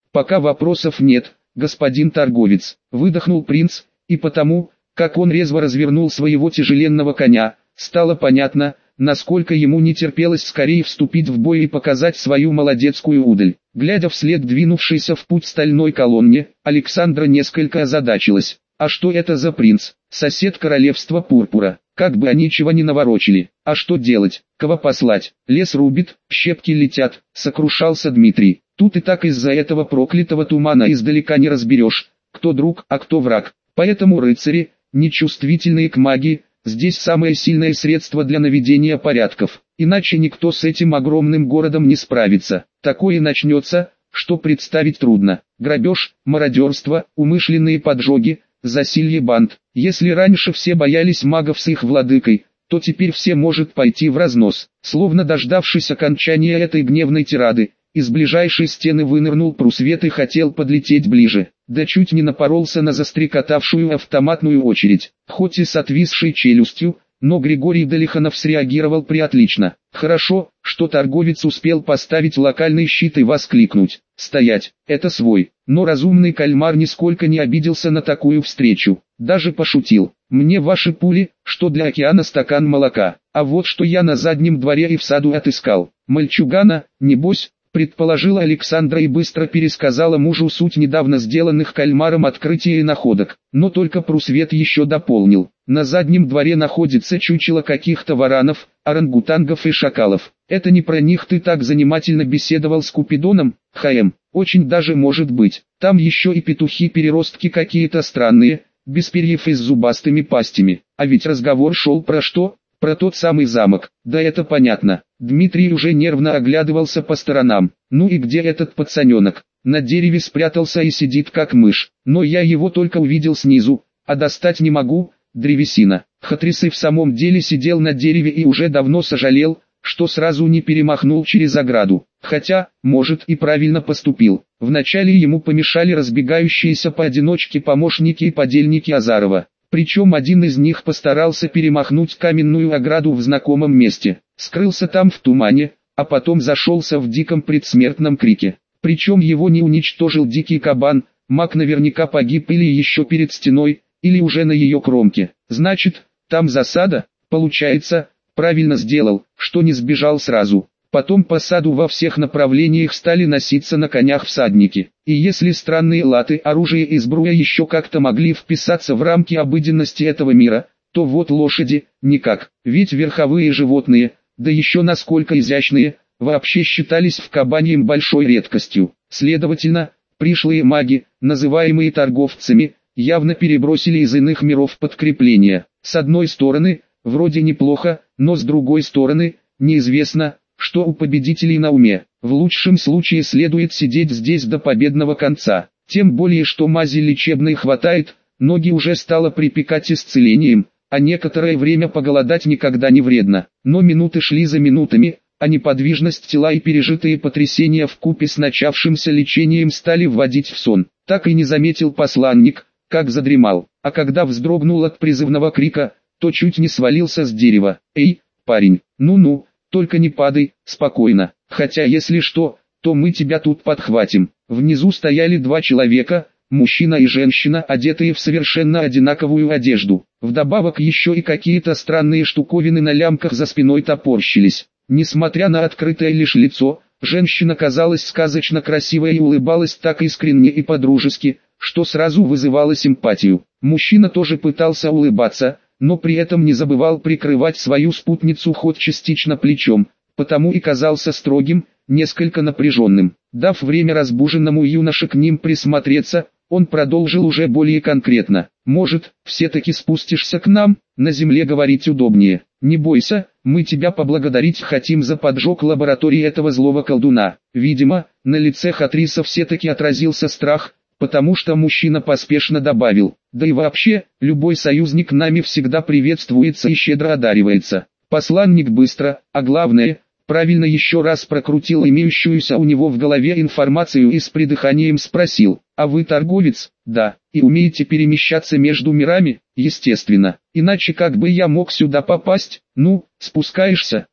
Пока вопросов нет, господин торговец, выдохнул принц, и потому, как он резво развернул своего тяжеленного коня, стало понятно, насколько ему не терпелось скорее вступить в бой и показать свою молодецкую удаль. Глядя вслед двинувшейся в путь стальной колонне, Александра несколько озадачилась. А что это за принц? Сосед королевства Пурпура. Как бы они чего не наворочили. А что делать? Кого послать? Лес рубит, щепки летят, сокрушался Дмитрий. Тут и так из-за этого проклятого тумана издалека не разберешь, кто друг, а кто враг. Поэтому рыцари, нечувствительные к магии, здесь самое сильное средство для наведения порядков. Иначе никто с этим огромным городом не справится. Такое начнется, что представить трудно. Грабеж, мародерство, умышленные поджоги, засилье банд. Если раньше все боялись магов с их владыкой, то теперь все может пойти в разнос. Словно дождавшись окончания этой гневной тирады, из ближайшей стены вынырнул прусвет и хотел подлететь ближе. Да чуть не напоролся на застрекотавшую автоматную очередь. Хоть и с отвисшей челюстью, но Григорий Долиханов среагировал приотлично. Хорошо, что торговец успел поставить локальный щит и воскликнуть: «Стоять, это свой». Но разумный кальмар нисколько не обиделся на такую встречу. Даже пошутил: «Мне ваши пули, что для океана стакан молока. А вот что я на заднем дворе и в саду отыскал. Мальчугана, небось», предположила Александра и быстро пересказала мужу суть недавно сделанных кальмаром открытий и находок. Но только прусвет еще дополнил: на заднем дворе находится чучело каких-то варанов, орангутангов и шакалов. Это не про них ты так занимательно беседовал с Купидоном, ХМ? Очень даже может быть. Там еще и петухи-переростки какие-то странные, без перьев и с зубастыми пастями. А ведь разговор шел про что? Про тот самый замок. Да это понятно. Дмитрий уже нервно оглядывался по сторонам. Ну и где этот пацаненок? На дереве спрятался и сидит как мышь. Но я его только увидел снизу, а достать не могу. Древесина. Хатрис и в самом деле сидел на дереве и уже давно сожалел, что сразу не перемахнул через ограду. Хотя, может, и правильно поступил. Вначале ему помешали разбегающиеся поодиночке помощники и подельники Азарова. Причем один из них постарался перемахнуть каменную ограду в знакомом месте. Скрылся там в тумане, а потом зашелся в диком предсмертном крике. Причем его не уничтожил дикий кабан, маг наверняка погиб или еще перед стеной, или уже на ее кромке. Значит, там засада? Получается, правильно сделал, что не сбежал сразу. Потом по саду во всех направлениях стали носиться на конях всадники. И если странные латы, оружие и сбруя еще как-то могли вписаться в рамки обыденности этого мира, то вот лошади – никак. Ведь верховые животные, да еще насколько изящные, вообще считались в Кабаньем большой редкостью. Следовательно, пришлые маги, называемые торговцами, явно перебросили из иных миров подкрепления. С одной стороны, вроде неплохо, но с другой стороны, неизвестно, что у победителей на уме. В лучшем случае следует сидеть здесь до победного конца. Тем более, что мази лечебной хватает, ноги уже стало припекать исцелением, а некоторое время поголодать никогда не вредно. Но минуты шли за минутами, а неподвижность тела и пережитые потрясения вкупе с начавшимся лечением стали вводить в сон. Так и не заметил посланник, как задремал, а когда вздрогнул от призывного крика, то чуть не свалился с дерева. «Эй, парень, ну-ну, только не падай, спокойно, хотя если что, то мы тебя тут подхватим». Внизу стояли два человека, мужчина и женщина, одетые в совершенно одинаковую одежду. Вдобавок еще и какие-то странные штуковины на лямках за спиной топорщились. Несмотря на открытое лишь лицо, женщина казалась сказочно красивой и улыбалась так искренне и по-дружески, что сразу вызывала симпатию. Мужчина тоже пытался улыбаться, но при этом не забывал прикрывать свою спутницу хоть частично плечом, потому и казался строгим, несколько напряженным. Дав время разбуженному юноше к ним присмотреться, он продолжил уже более конкретно. «Может, все-таки спустишься к нам? На земле говорить удобнее. Не бойся, мы тебя поблагодарить хотим за поджог лаборатории этого злого колдуна». Видимо, на лице Хатриса все-таки отразился страх, потому что мужчина поспешно добавил: «Да и вообще, любой союзник нами всегда приветствуется и щедро одаривается». Посланник быстро, а главное, правильно еще раз прокрутил имеющуюся у него в голове информацию и с придыханием спросил: «А вы торговец?» «Да». «И умеете перемещаться между мирами?» «Естественно. Иначе как бы я мог сюда попасть?» «Ну, спускаешься?»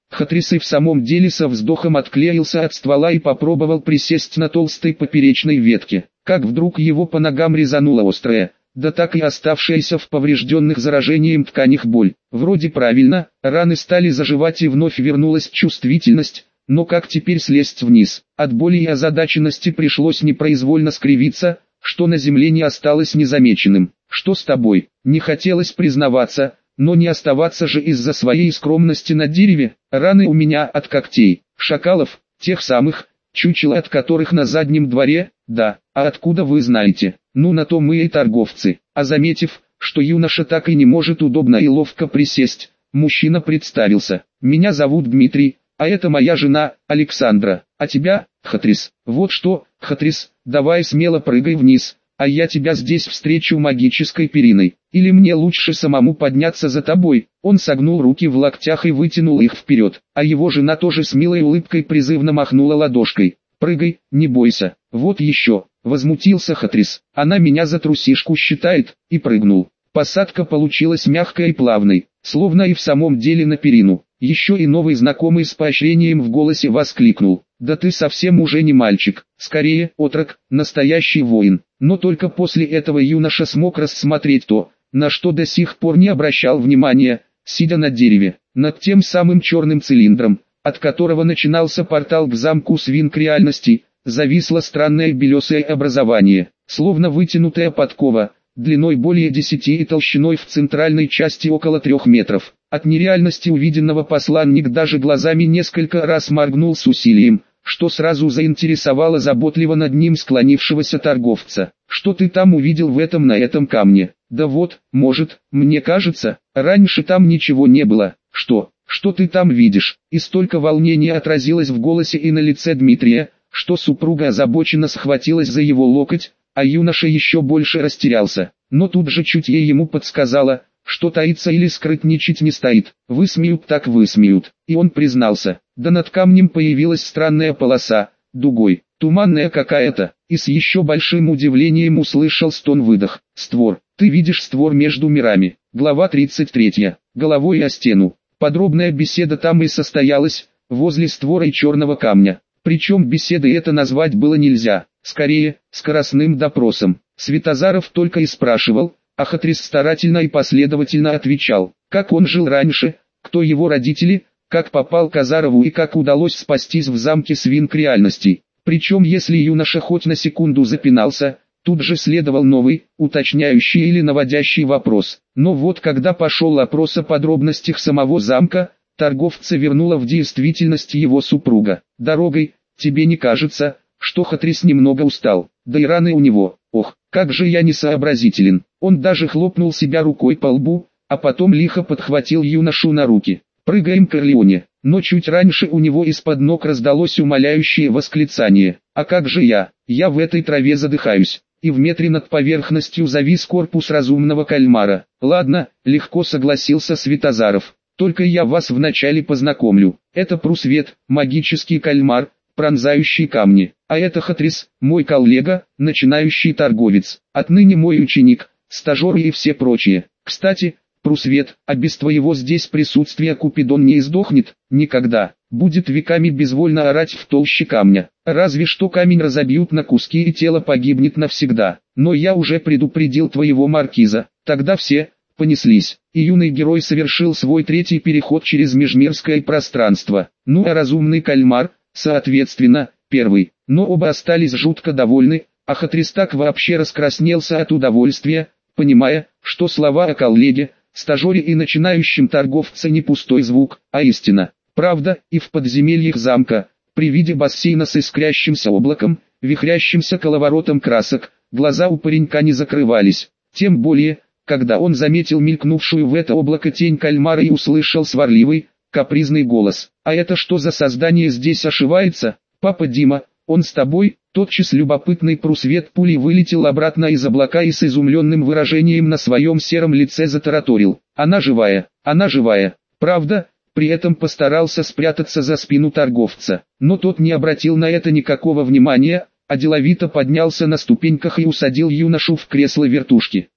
Хатрис и в самом деле со вздохом отклеился от ствола и попробовал присесть на толстой поперечной ветке. Как вдруг его по ногам резанула острая, да так и оставшаяся в поврежденных заражением тканях боль. Вроде правильно, раны стали заживать и вновь вернулась чувствительность, но как теперь слезть вниз? От боли и озадаченности пришлось непроизвольно скривиться, что на земле не осталось незамеченным. «Что с тобой?» Не хотелось признаваться, но не оставаться же из-за своей скромности на дереве. Раны у меня от когтей, шакалов, тех самых, чучела от которых на заднем дворе. Да, а откуда вы знаете? Ну на то мы и торговцы. А заметив, что юноша так и не может удобно и ловко присесть, мужчина представился. Меня зовут Дмитрий, а это моя жена, Александра. А тебя, Хатрис? Вот что, Хатрис, давай смело прыгай вниз, а я тебя здесь встречу магической периной. Или мне лучше самому подняться за тобой?» Он согнул руки в локтях и вытянул их вперед, а его жена тоже с милой улыбкой призывно махнула ладошкой. «Прыгай, не бойся, вот еще», возмутился Хатрис. «Она меня за трусишку считает», и прыгнул. Посадка получилась мягкой и плавной, словно и в самом деле на перину. Еще и новый знакомый с поощрением в голосе воскликнул: «Да ты совсем уже не мальчик, скорее отрок, настоящий воин». Но только после этого юноша смог рассмотреть то, на что до сих пор не обращал внимания, сидя на дереве, над тем самым черным цилиндром, от которого начинался портал к замку свинк реальности, зависло странное белесое образование, словно вытянутая подкова, длиной более 10 и толщиной в центральной части около 3 метров. От нереальности увиденного посланник даже глазами несколько раз моргнул с усилием, что сразу заинтересовало заботливо над ним склонившегося торговца. «Что ты там увидел на этом камне?» «Да вот, может, мне кажется, раньше там ничего не было». Что ты там видишь?» И столько волнения отразилось в голосе и на лице Дмитрия, что супруга озабоченно схватилась за его локоть, а юноша еще больше растерялся. Но тут же чутье ему подсказала, что таится или скрытничать не стоит. «Высмеют так высмеют». И он признался. Да над камнем появилась странная полоса, дугой, туманная какая-то, и с еще большим удивлением услышал стон-выдох. «Створ, ты видишь створ между мирами». Глава 33. Головой о стену. Подробная беседа там и состоялась, возле створа и черного камня. Причем беседой это назвать было нельзя, скорее, скоростным допросом. Святозаров только и спрашивал, а Хатрис старательно и последовательно отвечал, как он жил раньше, кто его родители, как попал к Азарову и как удалось спастись в замке свинк реальности. Причем если юноша хоть на секунду запинался, тут же следовал новый, уточняющий или наводящий вопрос. Но вот когда пошел опрос о подробностях самого замка, торговца вернула в действительность его супруга. «Дорогой, тебе не кажется, что Хатрис немного устал? Да и раны у него, ох, как же я несообразителен». Он даже хлопнул себя рукой по лбу, а потом лихо подхватил юношу на руки. «Прыгаем, Корлеоне». Но чуть раньше у него из-под ног раздалось умоляющее восклицание. «А как же я? Я в этой траве задыхаюсь». И в метре над поверхностью завис корпус разумного кальмара. «Ладно», легко согласился Святозаров. «Только я вас вначале познакомлю. Это Прусвет, магический кальмар, пронзающий камни. А это Хатрис, мой коллега, начинающий торговец. Отныне мой ученик, стажер и все прочие. Кстати, Прусвет, а без твоего здесь присутствия Купидон не издохнет, никогда. Будет веками безвольно орать в толще камня. Разве что камень разобьют на куски и тело погибнет навсегда. Но я уже предупредил твоего маркиза. Тогда все понеслись, и юный герой совершил свой третий переход через межмирское пространство. Ну а разумный кальмар, соответственно, первый. Но оба остались жутко довольны, а Хатрис так вообще раскраснелся от удовольствия, понимая, что слова о коллеге, стажере и начинающем торговце не пустой звук, а истина. Правда, и в подземельях замка, при виде бассейна с искрящимся облаком, вихрящимся коловоротом красок, глаза у паренька не закрывались. Тем более, когда он заметил мелькнувшую в это облако тень кальмара и услышал сварливый, капризный голос. «А это что за создание здесь ошивается? Папа Дима, он с тобой?» Тотчас любопытный Прусвет пулей вылетел обратно из облака и с изумленным выражением на своем сером лице затараторил. «Она живая, она живая, правда?» При этом постарался спрятаться за спину торговца, но тот не обратил на это никакого внимания, а деловито поднялся на ступеньках и усадил юношу в кресло вертушки.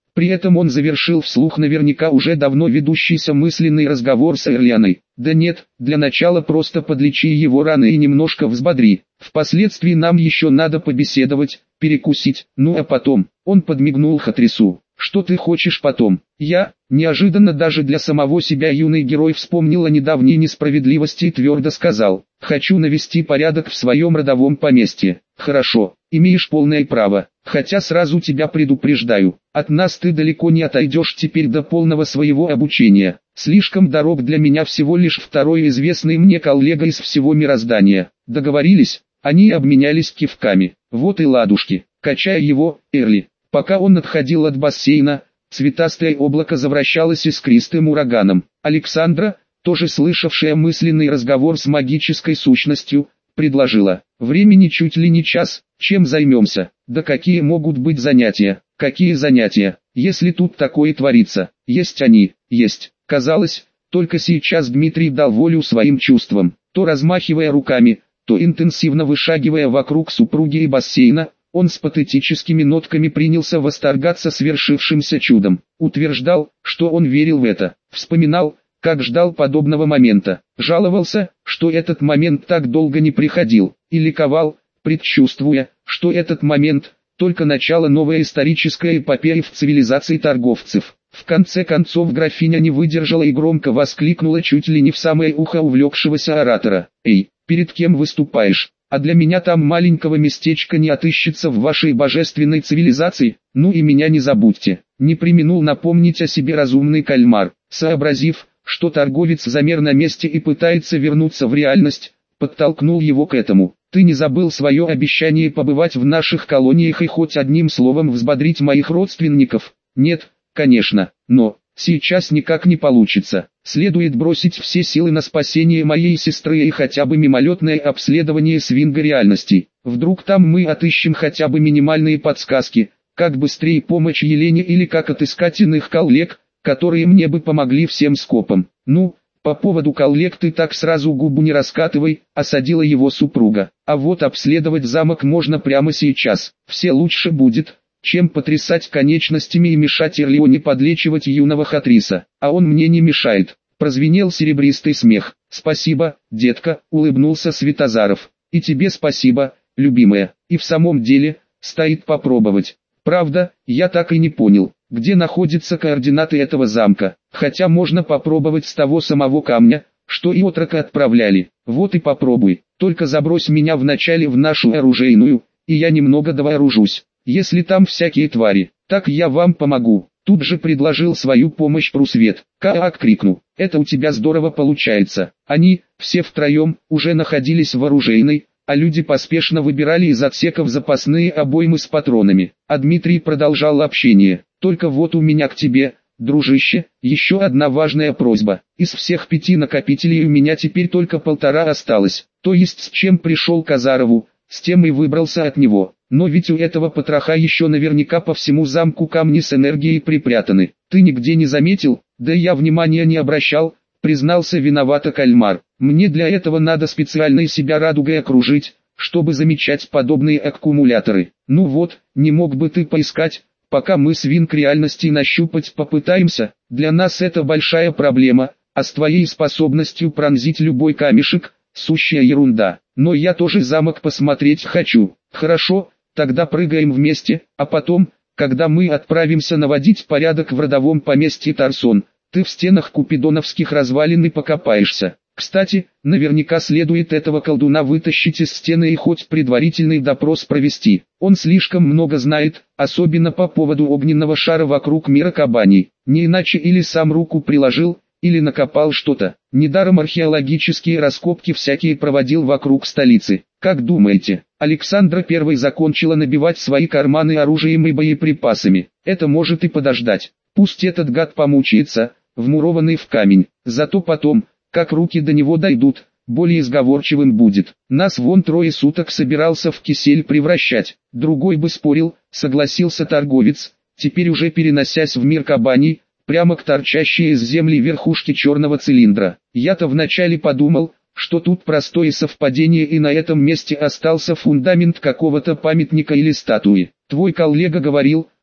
При этом он завершил вслух наверняка уже давно ведущийся мысленный разговор с Эрлианой. Да нет, для начала просто подлечи его раны и немножко взбодри. Впоследствии нам еще надо побеседовать, перекусить, ну а потом. Он подмигнул Хатрису. Что ты хочешь потом? Неожиданно даже для самого себя юный герой вспомнил о недавней несправедливости и твердо сказал: хочу навести порядок в своем родовом поместье. Хорошо, имеешь полное право, хотя сразу тебя предупреждаю, от нас ты далеко не отойдешь теперь до полного своего обучения. Слишком дорог для меня всего лишь второй известный мне коллега из всего мироздания. Договорились? Они обменялись кивками. Вот и ладушки. Качая его, Эрли. Пока он отходил от бассейна, цветастое облако завращалось искристым ураганом. Александра, тоже слышавшая мысленный разговор с магической сущностью, предложила: времени чуть ли не час, чем займемся? Да какие могут быть занятия? Какие занятия, если тут такое творится? Есть они, есть. Казалось, только сейчас Дмитрий дал волю своим чувствам, то размахивая руками, то интенсивно вышагивая вокруг супруги и бассейна. Он с патетическими нотками принялся восторгаться свершившимся чудом, утверждал, что он верил в это, вспоминал, как ждал подобного момента, жаловался, что этот момент так долго не приходил, и ликовал, предчувствуя, что этот момент – только начало новой исторической эпопеи в цивилизации торговцев. В конце концов графиня не выдержала и громко воскликнула чуть ли не в самое ухо увлекшегося оратора: «Эй, перед кем выступаешь? А для меня там маленького местечка не отыщется в вашей божественной цивилизации, ну и меня не забудьте». Не преминул напомнить о себе разумный кальмар, сообразив, что торговец замер на месте и пытается вернуться в реальность, подтолкнул его к этому. «Ты не забыл свое обещание побывать в наших колониях и хоть одним словом взбодрить моих родственников?» «Нет, конечно, но сейчас никак не получится. Следует бросить все силы на спасение моей сестры и хотя бы мимолетное обследование свинга реальностей. Вдруг там мы отыщем хотя бы минимальные подсказки, как быстрее помочь Елене или как отыскать иных коллег, которые мне бы помогли всем скопом». «Ну, по поводу коллег ты так сразу губу не раскатывай», — осадила его супруга. «А вот обследовать замок можно прямо сейчас. Все лучше будет, чем потрясать конечностями и мешать Эрлионе подлечивать юного Хатриса. А он мне не мешает». Прозвенел серебристый смех. «Спасибо, детка», — улыбнулся Святозаров. «И тебе спасибо, любимая. И в самом деле, стоит попробовать. Правда, я так и не понял, где находятся координаты этого замка, хотя можно попробовать с того самого камня, что и отрока отправляли. Вот и попробуй, только забрось меня вначале в нашу оружейную, и я немного довооружусь. Если там всякие твари, так я вам помогу». Тут же предложил свою помощь Прусвет. «Как!» — крикнул. «Это у тебя здорово получается». Они, все втроем, уже находились в оружейной, а люди поспешно выбирали из отсеков запасные обоймы с патронами. А Дмитрий продолжал общение. «Только вот у меня к тебе, дружище, еще одна важная просьба. Из всех 5 накопителей у меня теперь только 1,5 осталось. То есть с чем пришел к Азарову, с тем и выбрался от него. Но ведь у этого потроха еще наверняка по всему замку камни с энергией припрятаны. Ты нигде не заметил?» «Да я внимания не обращал», признался виновато кальмар. «Мне для этого надо специально себя радугой окружить, чтобы замечать подобные аккумуляторы. Ну вот, не мог бы ты поискать, пока мы свинг реальности нащупать попытаемся? Для нас это большая проблема, а с твоей способностью пронзить любой камешек, сущая ерунда. Но я тоже замок посмотреть хочу». «Хорошо, тогда прыгаем вместе, а потом, когда мы отправимся наводить порядок в родовом поместье Тарсон, ты в стенах купидоновских развалин и покопаешься. Кстати, наверняка следует этого колдуна вытащить из стены и хоть предварительный допрос провести. Он слишком много знает, особенно по поводу огненного шара вокруг мира кабаней. Не иначе или сам руку приложил, или накопал что-то. Недаром археологические раскопки всякие проводил вокруг столицы. Как думаете, Александра I закончила набивать свои карманы оружием и боеприпасами? Это может и подождать. Пусть этот гад помучается, вмурованный в камень. Зато потом, как руки до него дойдут, более сговорчивым будет. Нас вон 3 суток собирался в кисель превращать. Другой бы спорил, согласился торговец, теперь уже переносясь в мир кабаний, прямо к торчащей из земли верхушке черного цилиндра. Я-то вначале подумал, что тут простое совпадение и на этом месте остался фундамент какого-то памятника или статуи. Твой коллега говорил,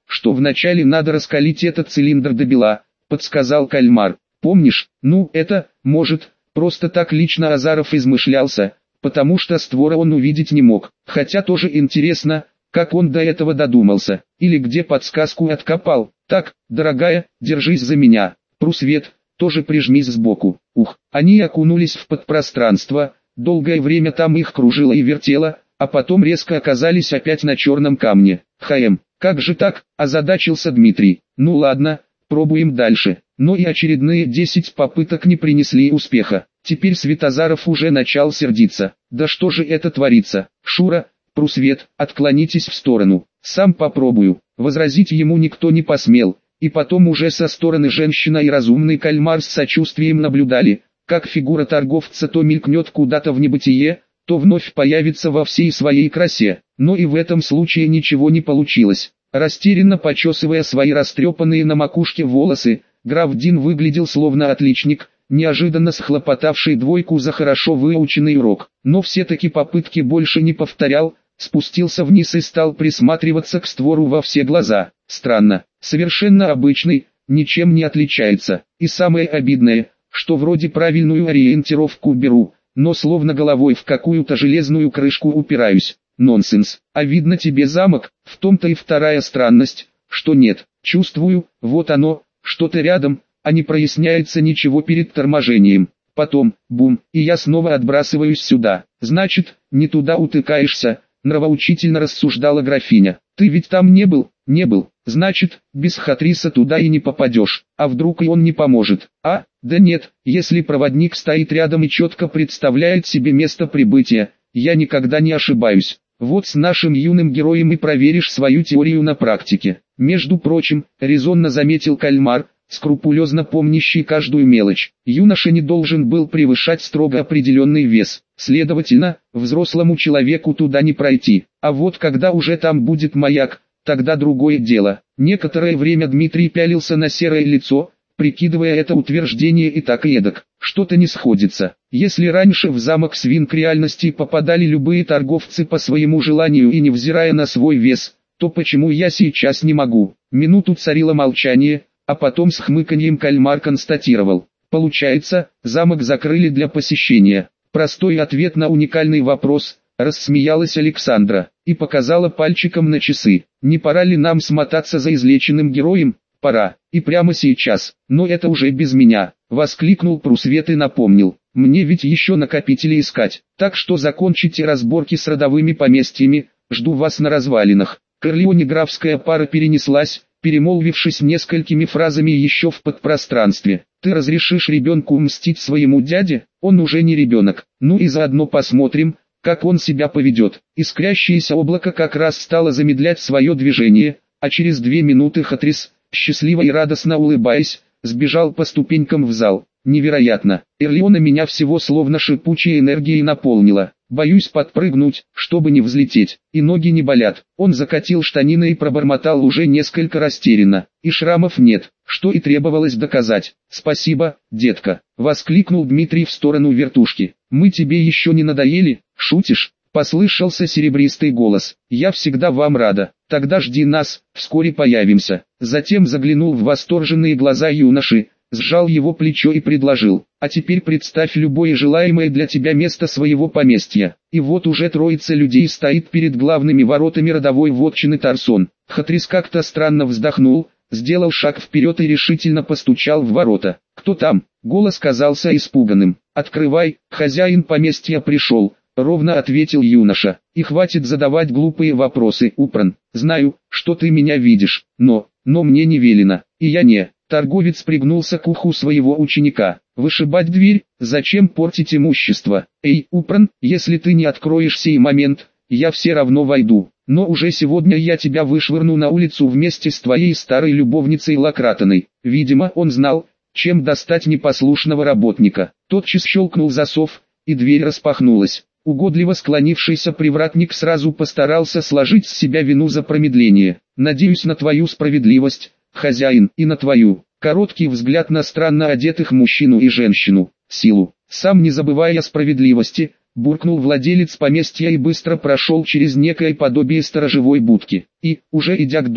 что вначале надо раскалить этот цилиндр до бела, подсказал кальмар. Помнишь? Ну, это, может, просто так лично Азаров измышлялся, потому что створа он увидеть не мог. Хотя тоже интересно, как он до этого додумался, или где подсказку откопал. Так, дорогая, держись за меня. Прусвет, тоже прижмись сбоку. Ух, они окунулись в подпространство, долгое время там их кружило и вертело, а потом резко оказались опять на черном камне. Как же так, озадачился Дмитрий. Ну ладно, пробуем дальше. Но и очередные 10 попыток не принесли успеха. Теперь Светозаров уже начал сердиться. Да что же это творится? Шура, Прусвет, отклонитесь в сторону. Сам попробую. Возразить ему никто не посмел. И потом уже со стороны женщина и разумный кальмар с сочувствием наблюдали, как фигура торговца то мелькнет куда-то в небытие, то вновь появится во всей своей красе. Но и в этом случае ничего не получилось. Растерянно почесывая свои растрепанные на макушке волосы, граф Дин выглядел словно отличник, неожиданно схлопотавший двойку за хорошо выученный урок. Но все-таки попытки больше не повторял, спустился вниз и стал присматриваться к створу во все глаза. Странно, совершенно обычный, ничем не отличается. И самое обидное, что вроде правильную ориентировку беру, но словно головой в какую-то железную крышку упираюсь. Нонсенс. А видно тебе замок, в том-то и вторая странность, что нет. Чувствую, вот оно, что-то рядом, а не проясняется ничего перед торможением. Потом, бум, и я снова отбрасываюсь сюда. Значит, не туда утыкаешься, нравоучительно рассуждала графиня. Ты ведь там не был? Не был. Значит, без Хатриса туда и не попадешь. А вдруг и он не поможет? А, да нет, если проводник стоит рядом и четко представляет себе место прибытия, я никогда не ошибаюсь. Вот с нашим юным героем и проверишь свою теорию на практике. Между прочим, резонно заметил кальмар, скрупулезно помнящий каждую мелочь. Юноша не должен был превышать строго определенный вес. Следовательно, взрослому человеку туда не пройти. А вот когда уже там будет маяк, тогда другое дело. Некоторое время Дмитрий пялился на серое лицо, прикидывая это утверждение и так и эдак. Что-то не сходится. Если раньше в замок свинк реальности попадали любые торговцы по своему желанию и невзирая на свой вес, то почему я сейчас не могу? Минуту царило молчание, а потом с хмыканьем кальмар констатировал. Получается, замок закрыли для посещения. Простой ответ на уникальный вопрос, рассмеялась Александра, и показала пальчиком на часы. Не пора ли нам смотаться за излеченным героем? Пора, и прямо сейчас, но это уже без меня, воскликнул Прусвет и напомнил. Мне ведь еще накопители искать, так что закончите разборки с родовыми поместьями, жду вас на развалинах. Корлеоне-графская пара перенеслась, перемолвившись несколькими фразами еще в подпространстве. Ты разрешишь ребенку мстить своему дяде? Он уже не ребенок. Ну и заодно посмотрим, как он себя поведет. Искрящееся облако как раз стало замедлять свое движение, а через 2 минуты Хатрис, счастливо и радостно улыбаясь, сбежал по ступенькам в зал. Невероятно. Эрлиона меня всего словно шипучей энергией наполнила. Боюсь подпрыгнуть, чтобы не взлететь, и ноги не болят. Он закатил штанины и пробормотал уже несколько растерянно. И шрамов нет, что и требовалось доказать. Спасибо, детка, воскликнул Дмитрий в сторону вертушки. Мы тебе еще не надоели? Шутишь? Послышался серебристый голос. Я всегда вам рада. Тогда жди нас, вскоре появимся. Затем заглянул в восторженные глаза юноши, сжал его плечо и предложил. А теперь представь любое желаемое для тебя место своего поместья. И вот уже троица людей стоит перед главными воротами родовой вотчины Тарсон. Хатрис как-то странно вздохнул, сделал шаг вперед и решительно постучал в ворота. «Кто там?» Голос казался испуганным. «Открывай, хозяин поместья пришел», — ровно ответил юноша. «И хватит задавать глупые вопросы, Упран. Знаю, что ты меня видишь, но мне не велено, и я не...» Торговец пригнулся к уху своего ученика. «Вышибать дверь? Зачем портить имущество? Эй, Упран, если ты не откроешь сей момент, я все равно войду. Но уже сегодня я тебя вышвырну на улицу вместе с твоей старой любовницей Лакратоной». Видимо, он знал, чем достать непослушного работника. Тотчас щелкнул засов, и дверь распахнулась. Угодливо склонившийся привратник сразу постарался сложить с себя вину за промедление. «Надеюсь на твою справедливость, хозяин, и на твою». Короткий взгляд на странно одетых мужчину и женщину. «Силу». Сам не забывая о справедливости, буркнул владелец поместья и быстро прошел через некое подобие сторожевой будки. И, уже идя к дому,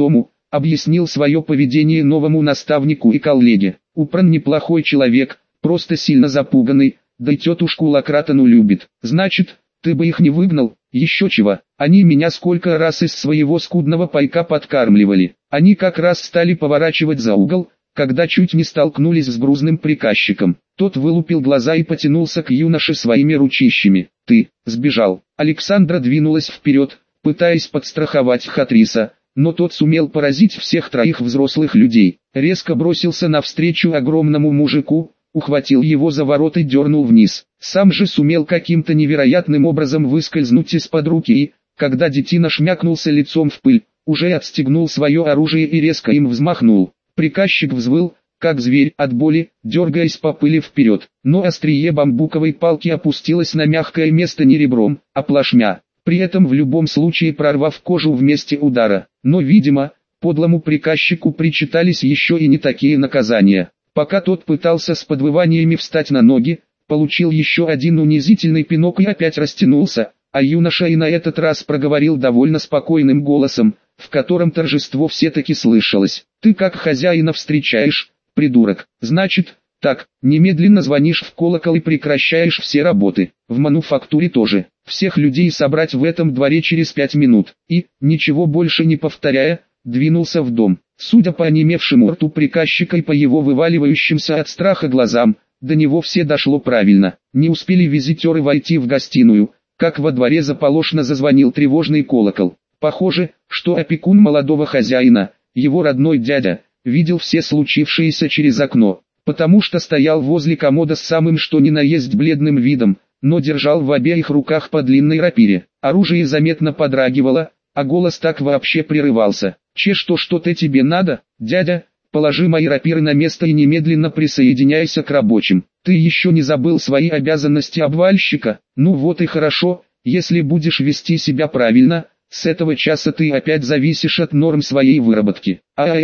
объяснил свое поведение новому наставнику и коллеге. Упран неплохой человек, просто сильно запуганный, да и тетушку Лакратану любит. Значит, ты бы их не выгнал? Еще чего, они меня сколько раз из своего скудного пайка подкармливали. Они как раз стали поворачивать за угол, когда чуть не столкнулись с грузным приказчиком. Тот вылупил глаза и потянулся к юноше своими ручищами. «Ты сбежал». Александра двинулась вперед, пытаясь подстраховать Хатриса, но тот сумел поразить всех троих взрослых людей. Резко бросился навстречу огромному мужику, ухватил его за ворот и дернул вниз. Сам же сумел каким-то невероятным образом выскользнуть из-под руки и, когда детина шмякнулся лицом в пыль, уже отстегнул свое оружие и резко им взмахнул. Приказчик взвыл, как зверь от боли, дергаясь по пыли вперед, но острие бамбуковой палки опустилось на мягкое место не ребром, а плашмя, при этом в любом случае прорвав кожу в месте удара. Но, видимо, подлому приказчику причитались еще и не такие наказания. Пока тот пытался с подвываниями встать на ноги, получил еще один унизительный пинок и опять растянулся, а юноша и на этот раз проговорил довольно спокойным голосом, в котором торжество все-таки слышалось. «Ты как хозяина встречаешь, придурок? Значит, так, немедленно звонишь в колокол и прекращаешь все работы. В мануфактуре тоже. Всех людей собрать в этом дворе через 5 минут». И, ничего больше не повторяя, двинулся в дом. Судя по онемевшему рту приказчика и по его вываливающимся от страха глазам, до него все дошло правильно. Не успели визитеры войти в гостиную, как во дворе заполошно зазвонил тревожный колокол. Похоже, что опекун молодого хозяина, его родной дядя, видел все случившееся через окно, потому что стоял возле комода с самым что ни на есть бледным видом, но держал в обеих руках по длинной рапире. Оружие заметно подрагивало, а голос так вообще прерывался. Что-то тебе надо, дядя? Положи мои рапиры на место и немедленно присоединяйся к рабочим. Ты еще не забыл свои обязанности обвальщика? Ну вот и хорошо, если будешь вести себя правильно, с этого часа ты опять зависишь от норм своей выработки.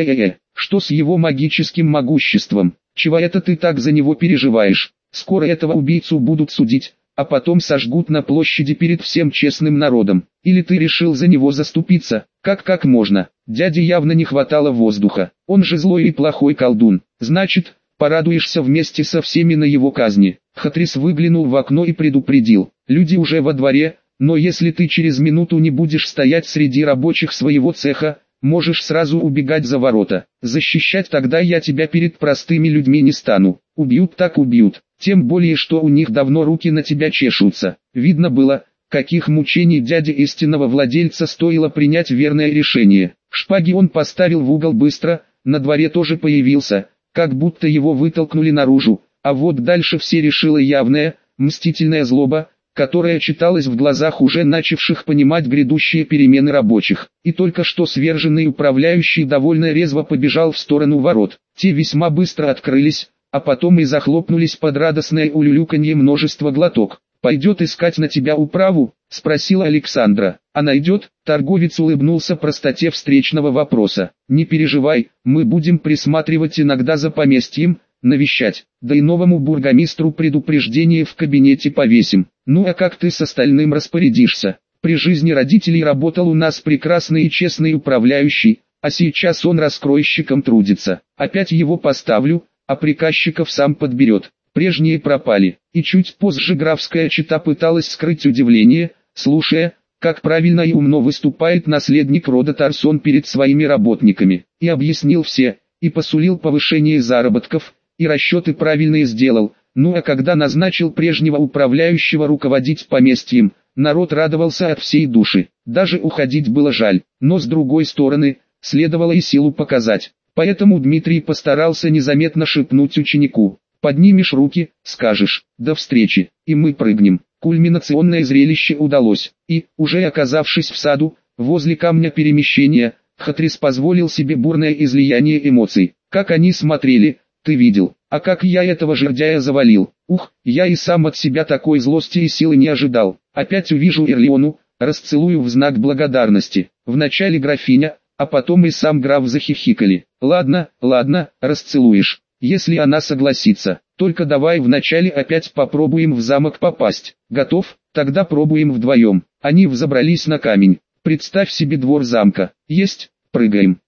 Что с его магическим могуществом? Чего это ты так за него переживаешь? Скоро этого убийцу будут судить, а потом сожгут на площади перед всем честным народом. Или ты решил за него заступиться? Как можно? Дяде явно не хватало воздуха. Он же злой и плохой колдун. Значит, порадуешься вместе со всеми на его казни. Хатрис выглянул в окно и предупредил. Люди уже во дворе, но если ты через минуту не будешь стоять среди рабочих своего цеха, можешь сразу убегать за ворота. Защищать тогда я тебя перед простыми людьми не стану. Убьют так убьют. Тем более, что у них давно руки на тебя чешутся. Видно было, каких мучений дяде истинного владельца стоило принять верное решение. Шпаги он поставил в угол быстро, на дворе тоже появился, как будто его вытолкнули наружу, а вот дальше все решила явная, мстительная злоба, которая читалась в глазах уже начавших понимать грядущие перемены рабочих. И только что сверженный управляющий довольно резво побежал в сторону ворот. Те весьма быстро открылись, а потом и захлопнулись под радостное улюлюканье множества глоток. «Пойдет искать на тебя управу?» — спросила Александра. «А найдет?» — торговец улыбнулся простоте встречного вопроса. «Не переживай, мы будем присматривать иногда за поместьем, навещать, да и новому бургомистру предупреждение в кабинете повесим. Ну а как ты с остальным распорядишься? При жизни родителей работал у нас прекрасный и честный управляющий, а сейчас он раскройщиком трудится. Опять его поставлю, а приказчиков сам подберет. Прежние пропали». И чуть позже графская чета пыталась скрыть удивление, слушая, как правильно и умно выступает наследник рода Тарсон перед своими работниками. И объяснил все, и посулил повышение заработков, и расчеты правильные сделал. Ну а когда назначил прежнего управляющего руководить поместьем, народ радовался от всей души. Даже уходить было жаль, но с другой стороны, следовало и силу показать. Поэтому Дмитрий постарался незаметно шепнуть ученику: «Поднимешь руки, скажешь, до встречи, и мы прыгнем». Кульминационное зрелище удалось, и, уже оказавшись в саду, возле камня перемещения, Хатрис позволил себе бурное излияние эмоций. Как они смотрели, ты видел, а как я этого жердяя завалил. Ух, я и сам от себя такой злости и силы не ожидал. Опять увижу Эрлиону, расцелую в знак благодарности. Вначале графиня, а потом и сам граф захихикали. Ладно, расцелуешь, если она согласится. Только давай вначале опять попробуем в замок попасть. Готов? Тогда пробуем вдвоем. Они взобрались на камень. Представь себе двор замка. Есть, прыгаем.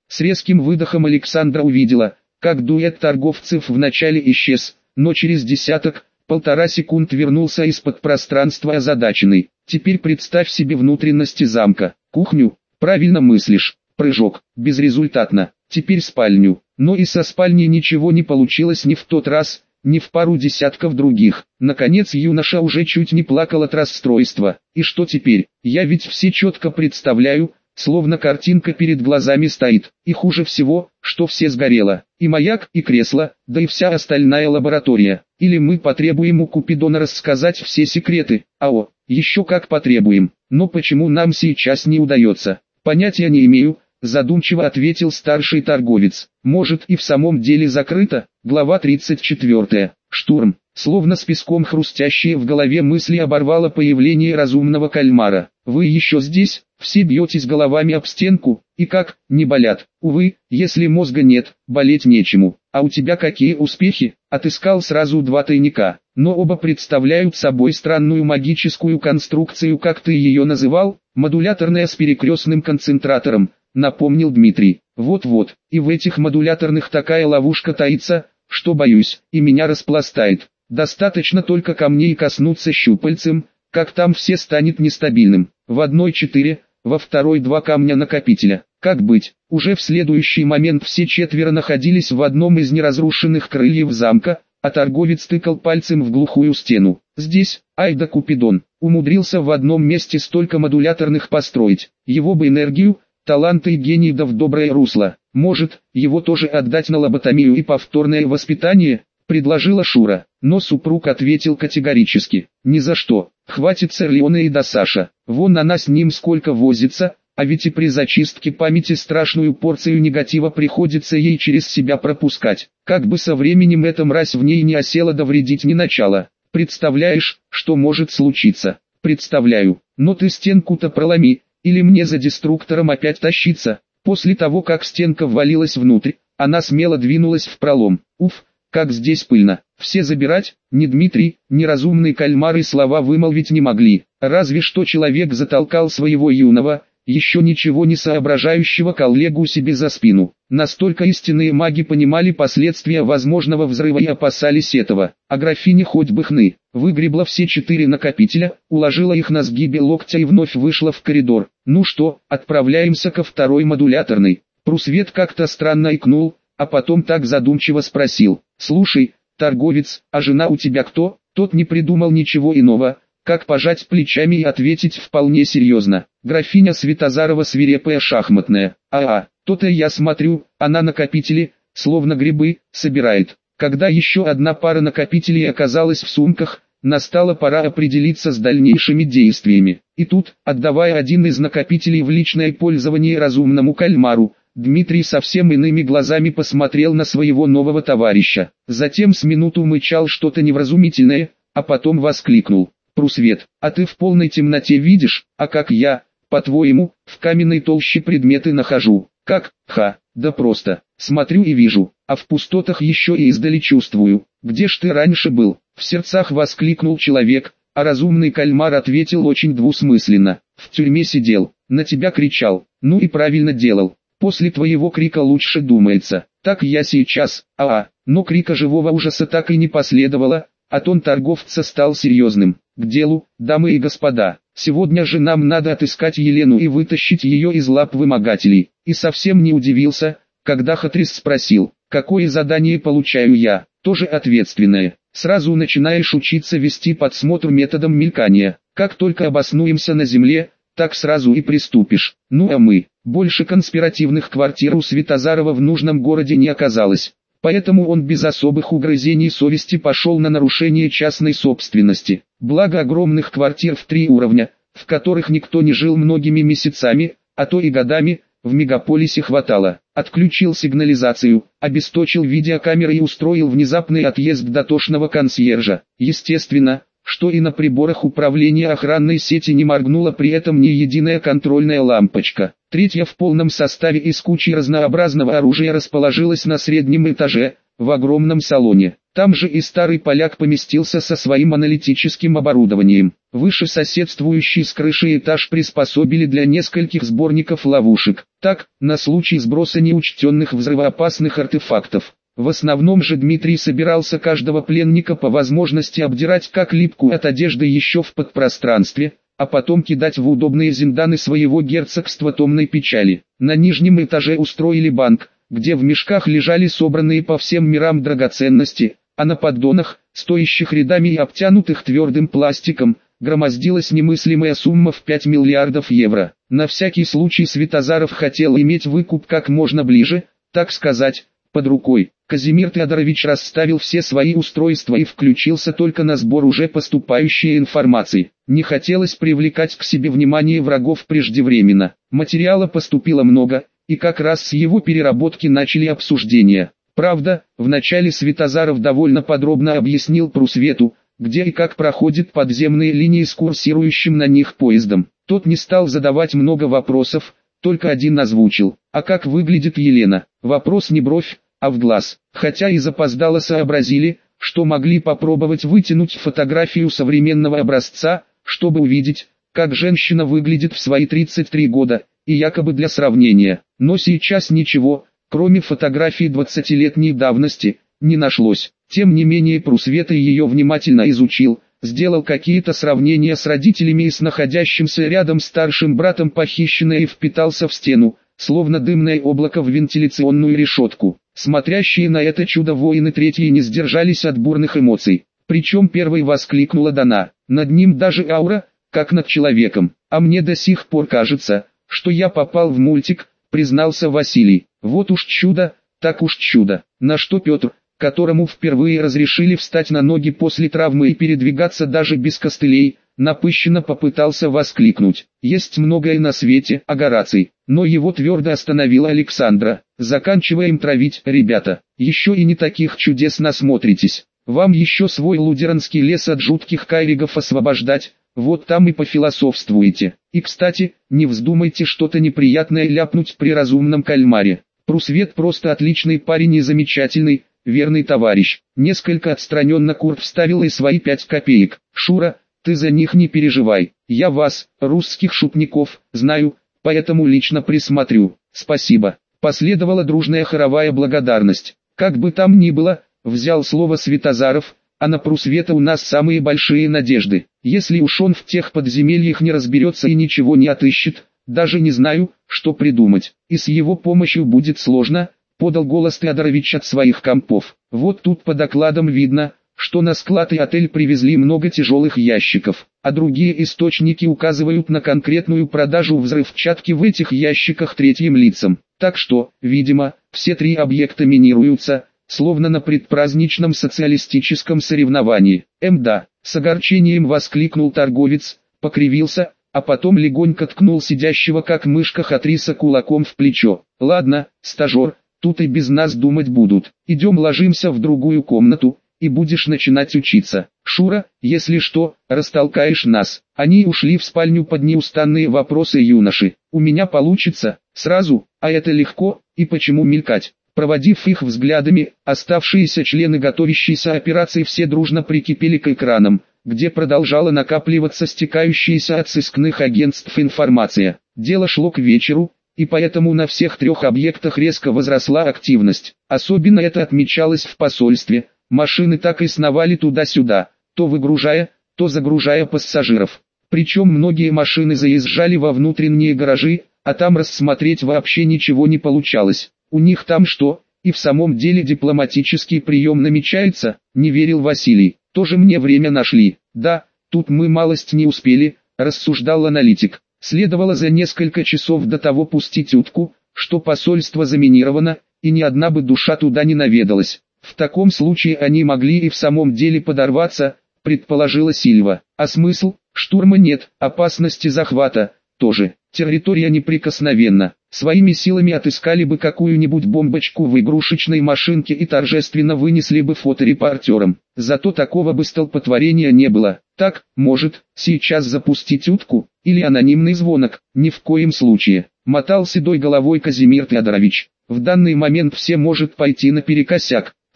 С резким выдохом Александра увидела, как дуэт торговцев вначале исчез, но через десяток-полтора секунд вернулся из-под пространства озадаченный. Теперь представь себе внутренности замка, кухню, правильно мыслишь, прыжок, безрезультатно, теперь спальню. Но и со спальней ничего не получилось ни в тот раз, ни в пару десятков других. Наконец юноша уже чуть не плакал от расстройства. И что теперь? Я ведь все четко представляю, словно картинка перед глазами стоит. И хуже всего, что все сгорело. И маяк, и кресло, да и вся остальная лаборатория. Или мы потребуем у Купидона рассказать все секреты. Еще как потребуем. Но почему нам сейчас не удается? Понятия не имею. Задумчиво ответил старший торговец. Может и в самом деле закрыто? Глава 34. Штурм. Словно с песком хрустящие в голове мысли оборвало появление разумного кальмара. Вы еще здесь? Все бьетесь головами об стенку, и как, не болят? Увы, если мозга нет, болеть нечему. А у тебя какие успехи? Отыскал сразу 2 тайника, но оба представляют собой странную магическую конструкцию, как ты ее называл, модуляторная с перекрестным концентратором, напомнил Дмитрий. Вот-вот, и в этих модуляторных такая ловушка таится, что боюсь, и меня распластает. Достаточно только камней коснуться щупальцем, как там все станет нестабильным. В одной 4, во второй 2 камня накопителя. Как быть? Уже в следующий момент все 4 находились в одном из неразрушенных крыльев замка, а торговец тыкал пальцем в глухую стену. Здесь, ай да Купидон, умудрился в одном месте столько модуляторных построить. Его бы энергию, таланты и гений да в доброе русло. Может, его тоже отдать на лоботомию и повторное воспитание? Предложила Шура, но супруг ответил категорически: ни за что, хватит с Эрлеона и до Саша, вон она с ним сколько возится, а ведь и при зачистке памяти страшную порцию негатива приходится ей через себя пропускать, как бы со временем эта мразь в ней не осела да вредить не начала. Представляешь, что может случиться? Представляю, но ты стенку-то проломи, или мне за деструктором опять тащиться. После того как стенка ввалилась внутрь, она смело двинулась в пролом. Уф! Как здесь пыльно. Все забирать? Ни Дмитрий, ни разумный кальмар и слова вымолвить не могли. Разве что человек затолкал своего юного, еще ничего не соображающего коллегу себе за спину. Настолько истинные маги понимали последствия возможного взрыва и опасались этого. А графиня хоть бы хны, выгребла все 4 накопителя, уложила их на сгибе локтя и вновь вышла в коридор. Ну что, отправляемся ко второй модуляторной. Прусвет как-то странно икнул, а потом так задумчиво спросил: «Слушай, торговец, а жена у тебя кто?» Тот не придумал ничего иного, как пожать плечами и ответить вполне серьезно: «Графиня Светозарова свирепая шахматная». То-то я смотрю, она накопители, словно грибы, собирает». Когда еще одна пара накопителей оказалась в сумках, настала пора определиться с дальнейшими действиями. И тут, отдавая один из накопителей в личное пользование разумному кальмару, Дмитрий совсем иными глазами посмотрел на своего нового товарища. Затем с минуту мычал что-то невразумительное, а потом воскликнул: «Прусвет, а ты в полной темноте видишь, а как я, по-твоему, в каменной толще предметы нахожу?» «Как? Да просто, смотрю и вижу, а в пустотах еще и издали чувствую. Где ж ты раньше был?» В сердцах воскликнул человек, а разумный кальмар ответил очень двусмысленно: «В тюрьме сидел, на тебя кричал, ну и правильно делал. После твоего крика лучше думается. Так я сейчас, но крика живого ужаса так и не последовало, а тон торговца стал серьезным. К делу, дамы и господа, сегодня же нам надо отыскать Елену и вытащить ее из лап вымогателей». И совсем не удивился, когда Хатрис спросил: «Какое задание получаю я?» «Тоже ответственное. Сразу начинаешь учиться вести подсмотр методом мелькания. Как только обоснуемся на земле, так сразу и приступишь. Ну а мы...» Больше конспиративных квартир у Светозарова в нужном городе не оказалось, поэтому он без особых угрызений совести пошел на нарушение частной собственности. Благо огромных квартир в 3 уровня, в которых никто не жил многими месяцами, а то и годами, в мегаполисе хватало. Отключил сигнализацию, обесточил видеокамеры и устроил внезапный отъезд дотошного консьержа. Естественно, что и на приборах управления охранной сети не моргнула при этом ни единая контрольная лампочка. Третья в полном составе из кучи разнообразного оружия расположилась на среднем этаже, в огромном салоне. Там же и старый поляк поместился со своим аналитическим оборудованием. Выше соседствующий с крышей этаж приспособили для нескольких сборников ловушек. Так, на случай сброса неучтенных взрывоопасных артефактов. В основном же Дмитрий собирался каждого пленника по возможности обдирать как липкую от одежды еще в подпространстве, а потом кидать в удобные зинданы своего герцогства томной печали. На нижнем этаже устроили банк, где в мешках лежали собранные по всем мирам драгоценности, а на поддонах, стоящих рядами и обтянутых твердым пластиком, громоздилась немыслимая сумма в 5 миллиардов евро. На всякий случай Святозаров хотел иметь выкуп как можно ближе, так сказать, под рукой. Казимир Теодорович расставил все свои устройства и включился только на сбор уже поступающей информации. Не хотелось привлекать к себе внимание врагов преждевременно. Материала поступило много, и как раз с его переработки начали обсуждения. Правда, вначале Святозаров довольно подробно объяснил Прусвету, где и как проходят подземные линии с курсирующим на них поездом. Тот не стал задавать много вопросов, только один озвучил. А как выглядит Елена? Вопрос не бровь, а в глаз. Хотя и запоздало сообразили, что могли попробовать вытянуть фотографию современного образца, чтобы увидеть, как женщина выглядит в свои 33 года, и якобы для сравнения. Но сейчас ничего, кроме фотографии 20-летней давности, не нашлось. Тем не менее Прусвета ее внимательно изучил, сделал какие-то сравнения с родителями и с находящимся рядом старшим братом похищенной и впитался в стену, словно дымное облако в вентиляционную решетку. Смотрящие на это чудо воины третьи не сдержались от бурных эмоций. Причем первой воскликнула Дана. Над ним даже аура, как над человеком. А мне до сих пор кажется, что я попал в мультик, признался Василий. Вот уж чудо, так уж чудо. На что Петр, которому впервые разрешили встать на ноги после травмы и передвигаться даже без костылей, напыщенно попытался воскликнуть. Есть многое на свете, а Гораций. Но его твердо остановила Александра. Заканчиваем травить, ребята. Еще и не таких чудес насмотритесь. Вам еще свой лудеранский лес от жутких кайригов освобождать, вот там и пофилософствуете. И кстати, не вздумайте что-то неприятное ляпнуть при разумном кальмаре. Прусвет просто отличный парень и замечательный, верный товарищ. Несколько отстраненно Курт вставил и свои 5 копеек. Шура, ты за них не переживай. Я вас, русских шутников, знаю, поэтому лично присмотрю. Спасибо. Последовала дружная хоровая благодарность. Как бы там ни было, взял слово Святозаров, а на Прусвета у нас самые большие надежды. Если уж он в тех подземельях не разберется и ничего не отыщет, даже не знаю, что придумать. И с его помощью будет сложно, подал голос Теодорович от своих компов. Вот тут по докладам видно, что на склад и отель привезли много тяжелых ящиков, а другие источники указывают на конкретную продажу взрывчатки в этих ящиках третьим лицам. Так что, видимо, все 3 объекта минируются, словно на предпраздничном социалистическом соревновании. Да, с огорчением воскликнул торговец, покривился, а потом легонько ткнул сидящего как мышка Хатриса кулаком в плечо. Ладно, стажер, тут и без нас думать будут. Идем ложимся в другую комнату, и будешь начинать учиться. Шура, если что, растолкаешь нас. Они ушли в спальню под неустанные вопросы юноши. У меня получится, сразу, а это легко, и почему мелькать? Проводив их взглядами, оставшиеся члены готовящейся операции все дружно прикипели к экранам, где продолжала накапливаться стекающаяся от сыскных агентств информация. Дело шло к вечеру, и поэтому на всех 3 объектах резко возросла активность. Особенно это отмечалось в посольстве. Машины так и сновали туда-сюда, то выгружая, то загружая пассажиров. Причем многие машины заезжали во внутренние гаражи, а там рассмотреть вообще ничего не получалось. У них там что, и в самом деле дипломатический прием намечается, не верил Василий. Тоже мне время нашли. Да, тут мы малость не успели, рассуждал аналитик. Следовало за несколько часов до того пустить утку, что посольство заминировано, и ни одна бы душа туда не наведалась. В таком случае они могли и в самом деле подорваться, предположила Сильва. А смысл? Штурма нет, опасности захвата тоже. Территория неприкосновенна. Своими силами отыскали бы какую-нибудь бомбочку в игрушечной машинке и торжественно вынесли бы фоторепортерам. Зато такого бы столпотворения не было. Так, может, сейчас запустить утку, или анонимный звонок? Ни в коем случае. Мотал седой головой Казимир Теодорович. В данный момент все может пойти наперекосяк.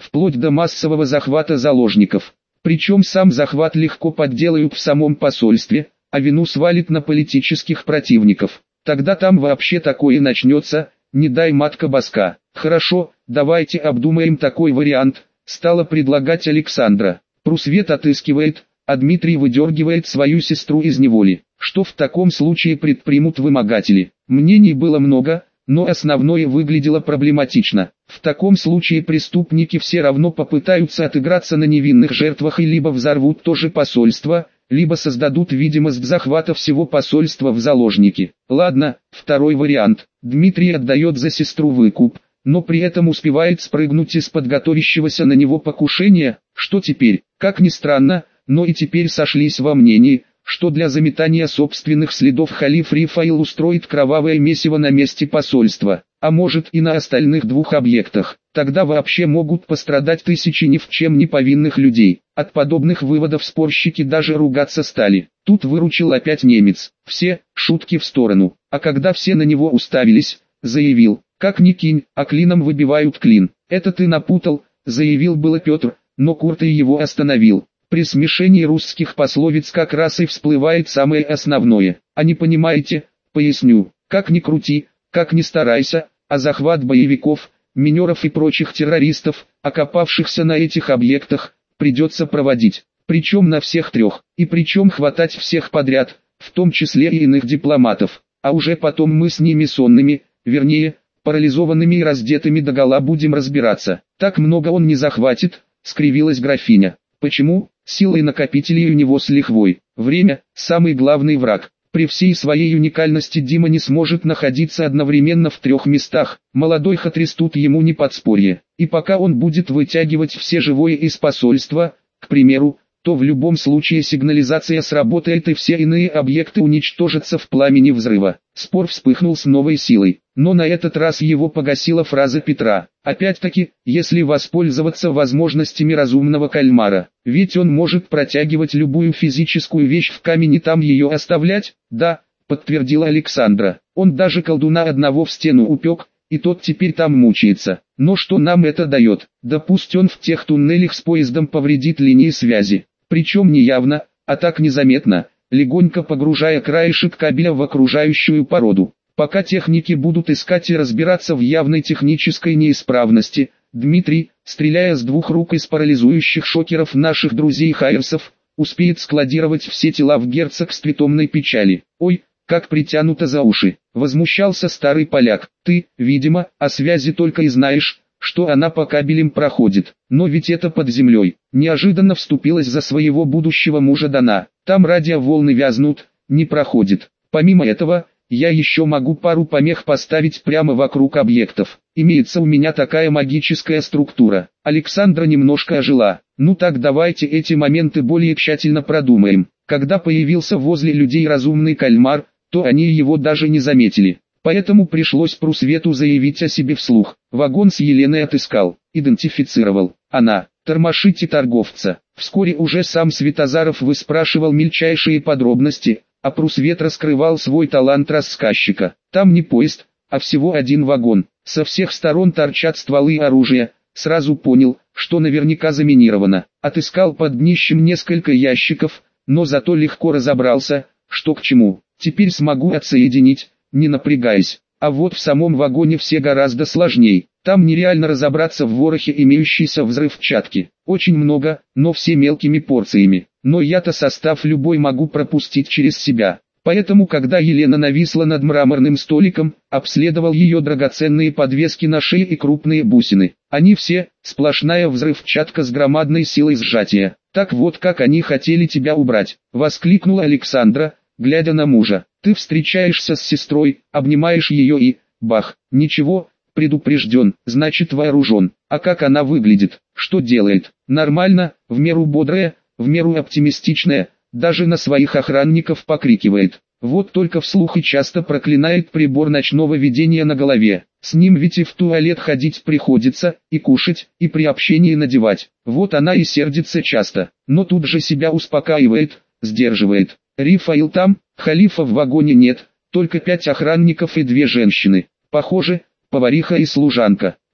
вплоть до массового захвата заложников. Причем сам захват легко подделают в самом посольстве, а вину свалит на политических противников. Тогда там вообще такое начнется, не дай матка боска. Хорошо, давайте обдумаем такой вариант, стала предлагать Александра. Прусвет отыскивает, а Дмитрий выдергивает свою сестру из неволи. Что в таком случае предпримут вымогатели? Мнений было много, но основное выглядело проблематично. В таком случае преступники все равно попытаются отыграться на невинных жертвах и либо взорвут то же посольство, либо создадут видимость захвата всего посольства в заложники. Ладно, второй вариант. Дмитрий отдает за сестру выкуп, но при этом успевает спрыгнуть из подготовящегося на него покушения. Что теперь? Как ни странно, но и теперь сошлись во мнении, что для заметания собственных следов халиф Рифаил устроит кровавое месиво на месте посольства, а может и на остальных двух объектах. Тогда вообще могут пострадать тысячи ни в чем не повинных людей. От подобных выводов спорщики даже ругаться стали. Тут выручил опять немец. Все, шутки в сторону. А когда все на него уставились, заявил: «Как ни кинь, а клином выбивают клин». «Это ты напутал», заявил было Петр, но Куртай его остановил. При смешении русских пословиц как раз и всплывает самое основное. А не понимаете? Поясню. Как ни крути, как ни старайся, а захват боевиков, минеров и прочих террористов, окопавшихся на этих объектах, придется проводить. Причем на всех трех. И причем хватать всех подряд, в том числе и иных дипломатов. А уже потом мы с ними сонными, вернее, парализованными и раздетыми догола будем разбираться. Так много он не захватит, скривилась графиня. Почему? Силой накопителей у него с лихвой. Время – самый главный враг. При всей своей уникальности Дима не сможет находиться одновременно в трех местах. Молодой Хатрис тут ему не подспорье. И пока он будет вытягивать все живое из посольства, к примеру, то в любом случае сигнализация сработает и все иные объекты уничтожатся в пламени взрыва. Спор вспыхнул с новой силой, но на этот раз его погасила фраза Петра. Опять-таки, если воспользоваться возможностями разумного кальмара, ведь он может протягивать любую физическую вещь в камень и там ее оставлять. Да, подтвердила Александра, он даже колдуна одного в стену упек, и тот теперь там мучается. Но что нам это дает? Да пусть он в тех туннелях с поездом повредит линии связи. Причем не явно, а так незаметно, легонько погружая краешек кабеля в окружающую породу. Пока техники будут искать и разбираться в явной технической неисправности, Дмитрий, стреляя с двух рук из парализующих шокеров наших друзей-хайерсов, успеет складировать все тела в герцогстве томной печали. Ой, как притянуто за уши, возмущался старый поляк. Ты, видимо, о связи только и знаешь, что она по кабелям проходит. Но ведь это под землей. Неожиданно вступилась за своего будущего мужа Дана. Там радиоволны вязнут, не проходит. Помимо этого, я еще могу пару помех поставить прямо вокруг объектов. Имеется у меня такая магическая структура. Александра немножко ожила. Ну так давайте эти моменты более тщательно продумаем. Когда появился возле людей разумный кальмар, то они его даже не заметили. Поэтому пришлось Прусвету заявить о себе вслух. Вагон с Еленой отыскал, идентифицировал. Она, тормошите торговца. Вскоре уже сам Светозаров выспрашивал мельчайшие подробности, а Прусвет раскрывал свой талант рассказчика. Там не поезд, а всего один вагон. Со всех сторон торчат стволы оружия. Сразу понял, что наверняка заминировано. Отыскал под днищем несколько ящиков, но зато легко разобрался, что к чему. Теперь смогу отсоединить, не напрягаясь. А вот в самом вагоне все гораздо сложней. Там нереально разобраться в ворохе имеющейся взрывчатки. Очень много, но все мелкими порциями. Но я-то состав любой могу пропустить через себя. Поэтому когда Елена нависла над мраморным столиком, обследовал ее драгоценные подвески на шее и крупные бусины. Они все, сплошная взрывчатка с громадной силой сжатия. Так вот как они хотели тебя убрать, воскликнула Александра, глядя на мужа. Ты встречаешься с сестрой, обнимаешь ее и, бах, ничего, предупрежден, значит вооружен. А как она выглядит, что делает? Нормально, в меру бодрая, в меру оптимистичная, даже на своих охранников покрикивает. Вот только вслух и часто проклинает прибор ночного видения на голове. С ним ведь и в туалет ходить приходится, и кушать, и при общении надевать. Вот она и сердится часто, но тут же себя успокаивает, сдерживает. Рифаил там, халифа в вагоне нет, только 5 охранников и 2 женщины. Похоже, повариха и служанка.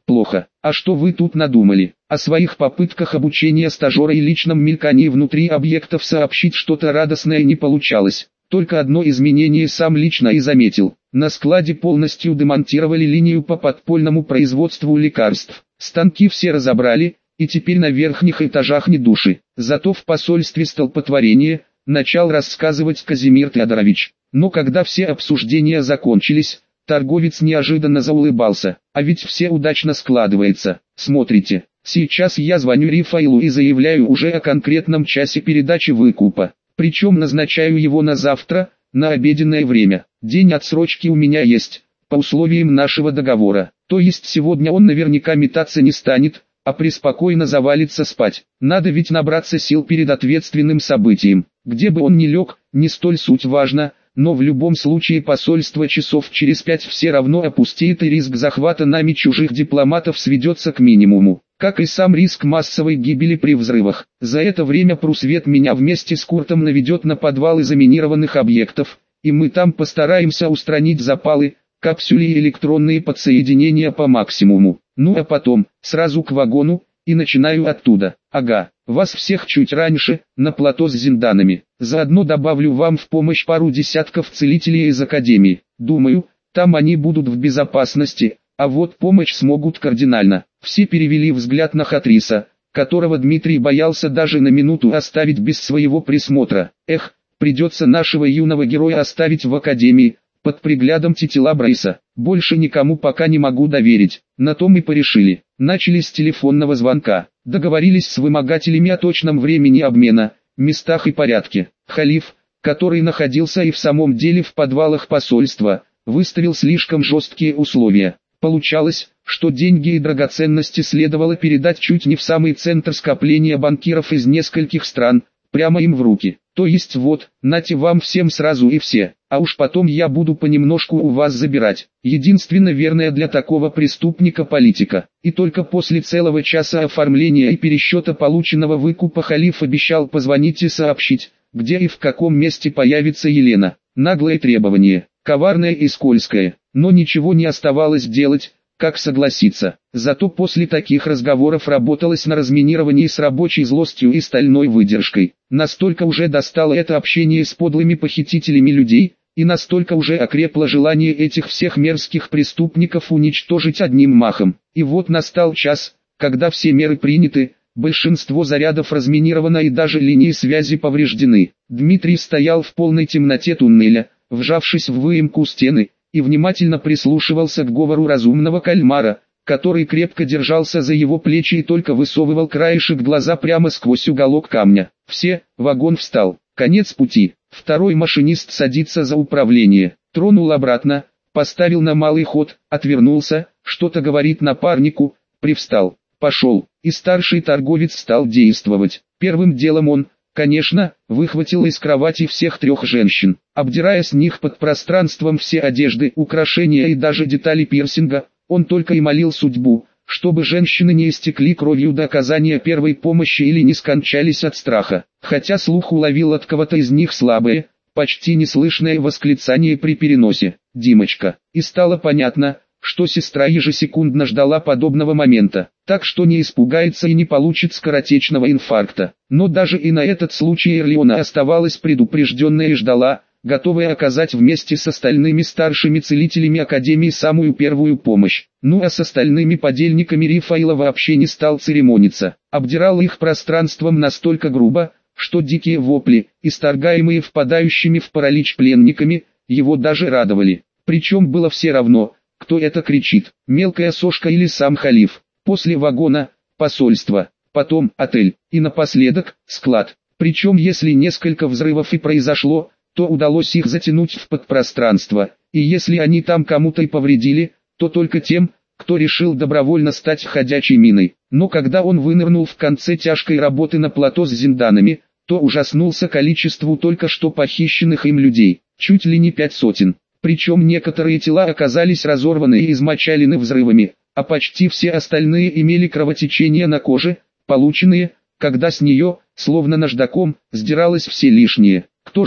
Плохо. А что вы тут надумали? О своих попытках обучения стажера и личном мелькании внутри объектов сообщить что-то радостное не получалось. Только одно изменение сам лично и заметил. На складе полностью демонтировали линию по подпольному производству лекарств. Станки все разобрали, и теперь на верхних этажах ни души. Зато в посольстве столпотворение, начал рассказывать Казимир Теодорович. Но когда все обсуждения закончились, торговец неожиданно заулыбался. А ведь все удачно складывается. Смотрите, сейчас я звоню Рифаилу и заявляю уже о конкретном часе передачи выкупа. Причем назначаю его на завтра, на обеденное время. День отсрочки у меня есть, по условиям нашего договора. То есть сегодня он наверняка метаться не станет, а преспокойно завалится спать. Надо ведь набраться сил перед ответственным событием. Где бы он ни лег, не столь суть важно, но в любом случае посольство часов через 5 все равно опустеет и риск захвата нами чужих дипломатов сведется к минимуму. Как и сам риск массовой гибели при взрывах. За это время Прусвет меня вместе с Куртом наведет на подвалы заминированных объектов, и мы там постараемся устранить запалы, капсюли и электронные подсоединения по максимуму. Ну а потом, сразу к вагону, и начинаю оттуда. Ага, вас всех чуть раньше, на плато с зинданами. Заодно добавлю вам в помощь пару десятков целителей из Академии. Думаю, там они будут в безопасности, а вот помочь смогут кардинально. Все перевели взгляд на Хатриса, которого Дмитрий боялся даже на минуту оставить без своего присмотра. Эх, придется нашего юного героя оставить в Академии, под приглядом Титила Брейса. Больше никому пока не могу доверить. На том и порешили. Начали с телефонного звонка. Договорились с вымогателями о точном времени обмена, местах и порядке. Халиф, который находился и в самом деле в подвалах посольства, выставил слишком жесткие условия. Получалось, что деньги и драгоценности следовало передать чуть не в самый центр скопления банкиров из нескольких стран, прямо им в руки. То есть вот, нате вам всем сразу и все, а уж потом я буду понемножку у вас забирать. Единственно верная для такого преступника политика. И только после целого часа оформления и пересчета полученного выкупа халиф обещал позвонить и сообщить, где и в каком месте появится Елена. Наглое требование, коварное и скользкое, но ничего не оставалось делать, как согласиться. Зато после таких разговоров работалось на разминировании с рабочей злостью и стальной выдержкой. Настолько уже достало это общение с подлыми похитителями людей, и настолько уже окрепло желание этих всех мерзких преступников уничтожить одним махом. И вот настал час, когда все меры приняты, большинство зарядов разминировано и даже линии связи повреждены. Дмитрий стоял в полной темноте туннеля, вжавшись в выемку стены, и внимательно прислушивался к говору разумного кальмара, который крепко держался за его плечи и только высовывал краешек глаза прямо сквозь уголок камня. Все, вагон встал, конец пути. Второй машинист садится за управление, тронул обратно, поставил на малый ход, отвернулся, что-то говорит напарнику, привстал, пошел, и старший торговец стал действовать. Первым делом он, конечно, выхватил из кровати всех трех женщин, обдирая с них под пространством все одежды, украшения и даже детали пирсинга. Он только и молил судьбу, чтобы женщины не истекли кровью до оказания первой помощи или не скончались от страха. Хотя слух уловил от кого-то из них слабое, почти неслышное восклицание при переносе «Димочка», и стало понятно, что сестра ежесекундно ждала подобного момента, так что не испугается и не получит скоротечного инфаркта. Но даже и на этот случай Эрлиона оставалась предупрежденная и ждала, готовая оказать вместе с остальными старшими целителями Академии самую первую помощь. Ну а с остальными подельниками Рифаила вообще не стал церемониться, обдирал их пространством настолько грубо, что дикие вопли, исторгаемые впадающими в паралич пленниками, его даже радовали. Причем было все равно, кто это кричит, мелкая сошка или сам халиф. После вагона, посольство, потом отель, и напоследок, склад. Причем если несколько взрывов и произошло, то удалось их затянуть в подпространство, и если они там кому-то и повредили, то только тем, кто решил добровольно стать ходячей миной. Но когда он вынырнул в конце тяжкой работы на плато с зинданами, то ужаснулся количеству только что похищенных им людей, чуть ли не 5 сотен. Причем некоторые тела оказались разорваны и измочалены взрывами, а почти все остальные имели кровотечения на коже, полученные, когда с нее, словно наждаком, сдиралось все лишнее. Кто жив,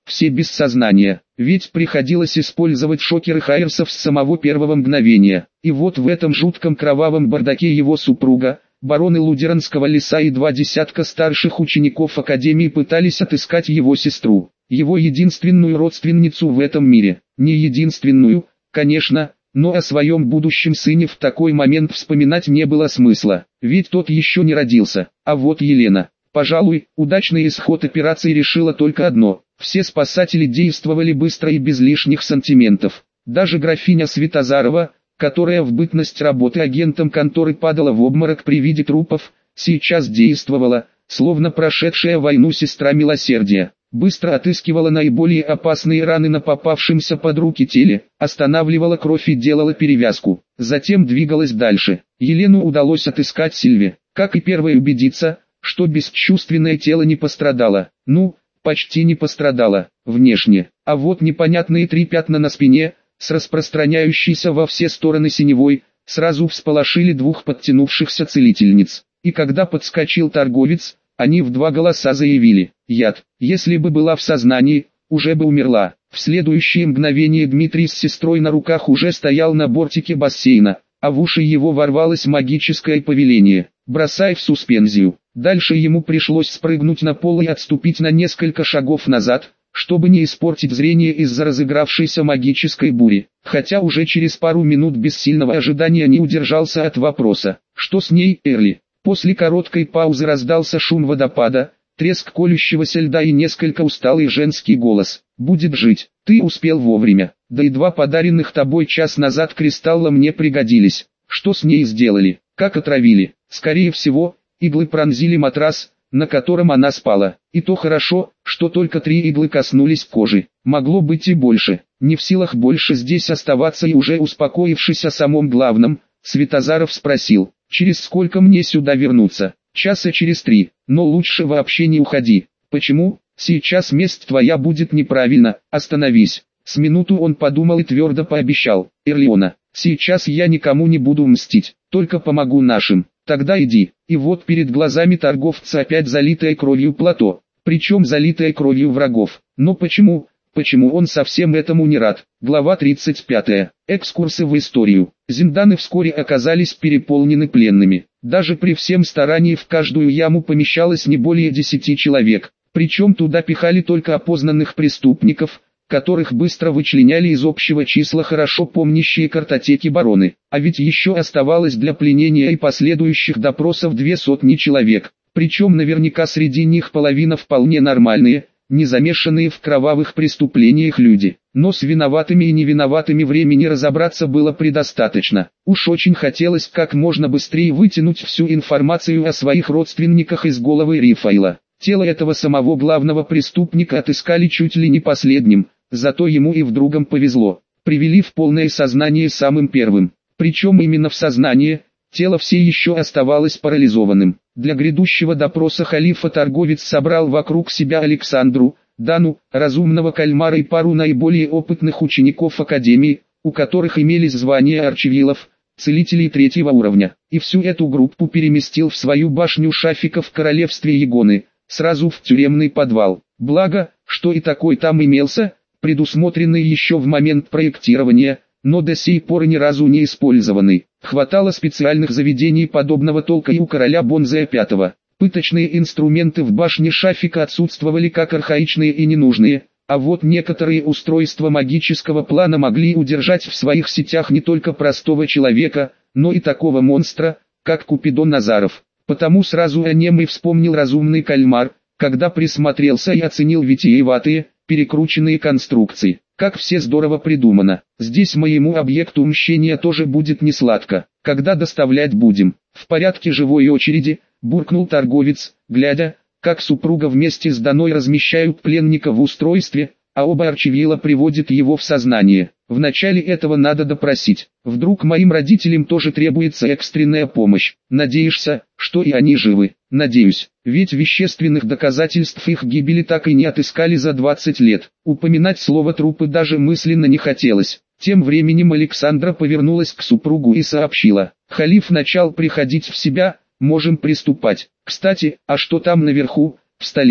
все без сознания, ведь приходилось использовать шокеры Хайерсов с самого первого мгновения. И вот в этом жутком кровавом бардаке его супруга, бароны Лудеранского леса и 20 старших учеников Академии пытались отыскать его сестру, его единственную родственницу в этом мире. Не единственную, конечно, но о своем будущем сыне в такой момент вспоминать не было смысла, ведь тот еще не родился. А вот Елена, пожалуй, удачный исход операции решила только одно: все спасатели действовали быстро и без лишних сантиментов. Даже графиня Светозарова, которая в бытность работы агентом конторы падала в обморок при виде трупов, сейчас действовала, словно прошедшая войну сестра милосердия. Быстро отыскивала наиболее опасные раны на попавшемся под руки теле, останавливала кровь и делала перевязку. Затем двигалась дальше. Елену удалось отыскать Сильве, как и первой убедиться, что бесчувственное тело не пострадало. Ну, почти не пострадало, внешне. А вот непонятные 3 пятна на спине, с распространяющейся во все стороны синевой, сразу всполошили 2 подтянувшихся целительниц. И когда подскочил торговец, они в 2 голоса заявили: яд. Если бы была в сознании, уже бы умерла. В следующее мгновение Дмитрий с сестрой на руках уже стоял на бортике бассейна, а в уши его ворвалось магическое повеление: бросай в суспензию. Дальше ему пришлось спрыгнуть на пол и отступить на несколько шагов назад, чтобы не испортить зрение из-за разыгравшейся магической бури. Хотя уже через пару минут без сильного ожидания не удержался от вопроса: что с ней, Эрли? После короткой паузы раздался шум водопада, треск колющегося льда и несколько усталый женский голос: «Будет жить, ты успел вовремя, да и 2 подаренных тобой час назад кристалла мне пригодились. Что с ней сделали? Как отравили?» «Скорее всего, иглы пронзили матрас, на котором она спала. И то хорошо, что только 3 иглы коснулись кожи. Могло быть и больше». Не в силах больше здесь оставаться и уже успокоившись о самом главном, Светозаров спросил: «Через сколько мне сюда вернуться?» «Часа через 3, но лучше вообще не уходи». «Почему? Сейчас месть твоя будет неправильно, остановись». С минуту он подумал и твердо пообещал: «Эрлиона, сейчас я никому не буду мстить, только помогу нашим». «Тогда иди». И вот перед глазами торговца опять залитое кровью плато, причем залитое кровью врагов. Но почему? Почему он совсем этому не рад? Глава 35. Экскурсы в историю. Зинданы вскоре оказались переполнены пленными. Даже при всем старании в каждую яму помещалось не более 10 человек. Причем туда пихали только опознанных преступников, которых быстро вычленяли из общего числа хорошо помнящие картотеки бароны. А ведь еще оставалось для пленения и последующих допросов 200 человек. Причем наверняка среди них половина вполне нормальные, не замешанные в кровавых преступлениях люди. Но с виноватыми и невиноватыми времени разобраться было предостаточно. Уж очень хотелось как можно быстрее вытянуть всю информацию о своих родственниках из головы Рифаила. Тело этого самого главного преступника отыскали чуть ли не последним, зато ему и в другом повезло. Привели в полное сознание самым первым. Причем именно в сознание, тело все еще оставалось парализованным. Для грядущего допроса халифа торговец собрал вокруг себя Александру, Дану, разумного кальмара и пару наиболее опытных учеников Академии, у которых имелись звания арчевилов, целителей 3-го уровня. И всю эту группу переместил в свою башню Шафика в королевстве Егоны, сразу в тюремный подвал. Благо, что и такой там имелся, предусмотренный еще в момент проектирования, но до сей поры ни разу не использованный. Хватало специальных заведений подобного толка и у короля Бонзея V. Пыточные инструменты в башне Шафика отсутствовали как архаичные и ненужные, а вот некоторые устройства магического плана могли удержать в своих сетях не только простого человека, но и такого монстра, как Купидон Назаров. Потому сразу о нем и вспомнил разумный кальмар, когда присмотрелся и оценил витиеватые, перекрученные конструкции. Как все здорово придумано. Здесь моему объекту мщения тоже будет несладко. Когда доставлять будем? В порядке живой очереди, буркнул торговец, глядя, как супруга вместе с Даной размещают пленника в устройстве, а оба арчевила приводят его в сознание. Вначале этого надо допросить. Вдруг моим родителям тоже требуется экстренная помощь. Надеешься, что и они живы? Надеюсь, ведь вещественных доказательств их гибели так и не отыскали за 20 лет. Упоминать слово трупы даже мысленно не хотелось. Тем временем Александра повернулась к супругу и сообщила: халиф начал приходить в себя, можем приступать. Кстати, а что там наверху, в столице?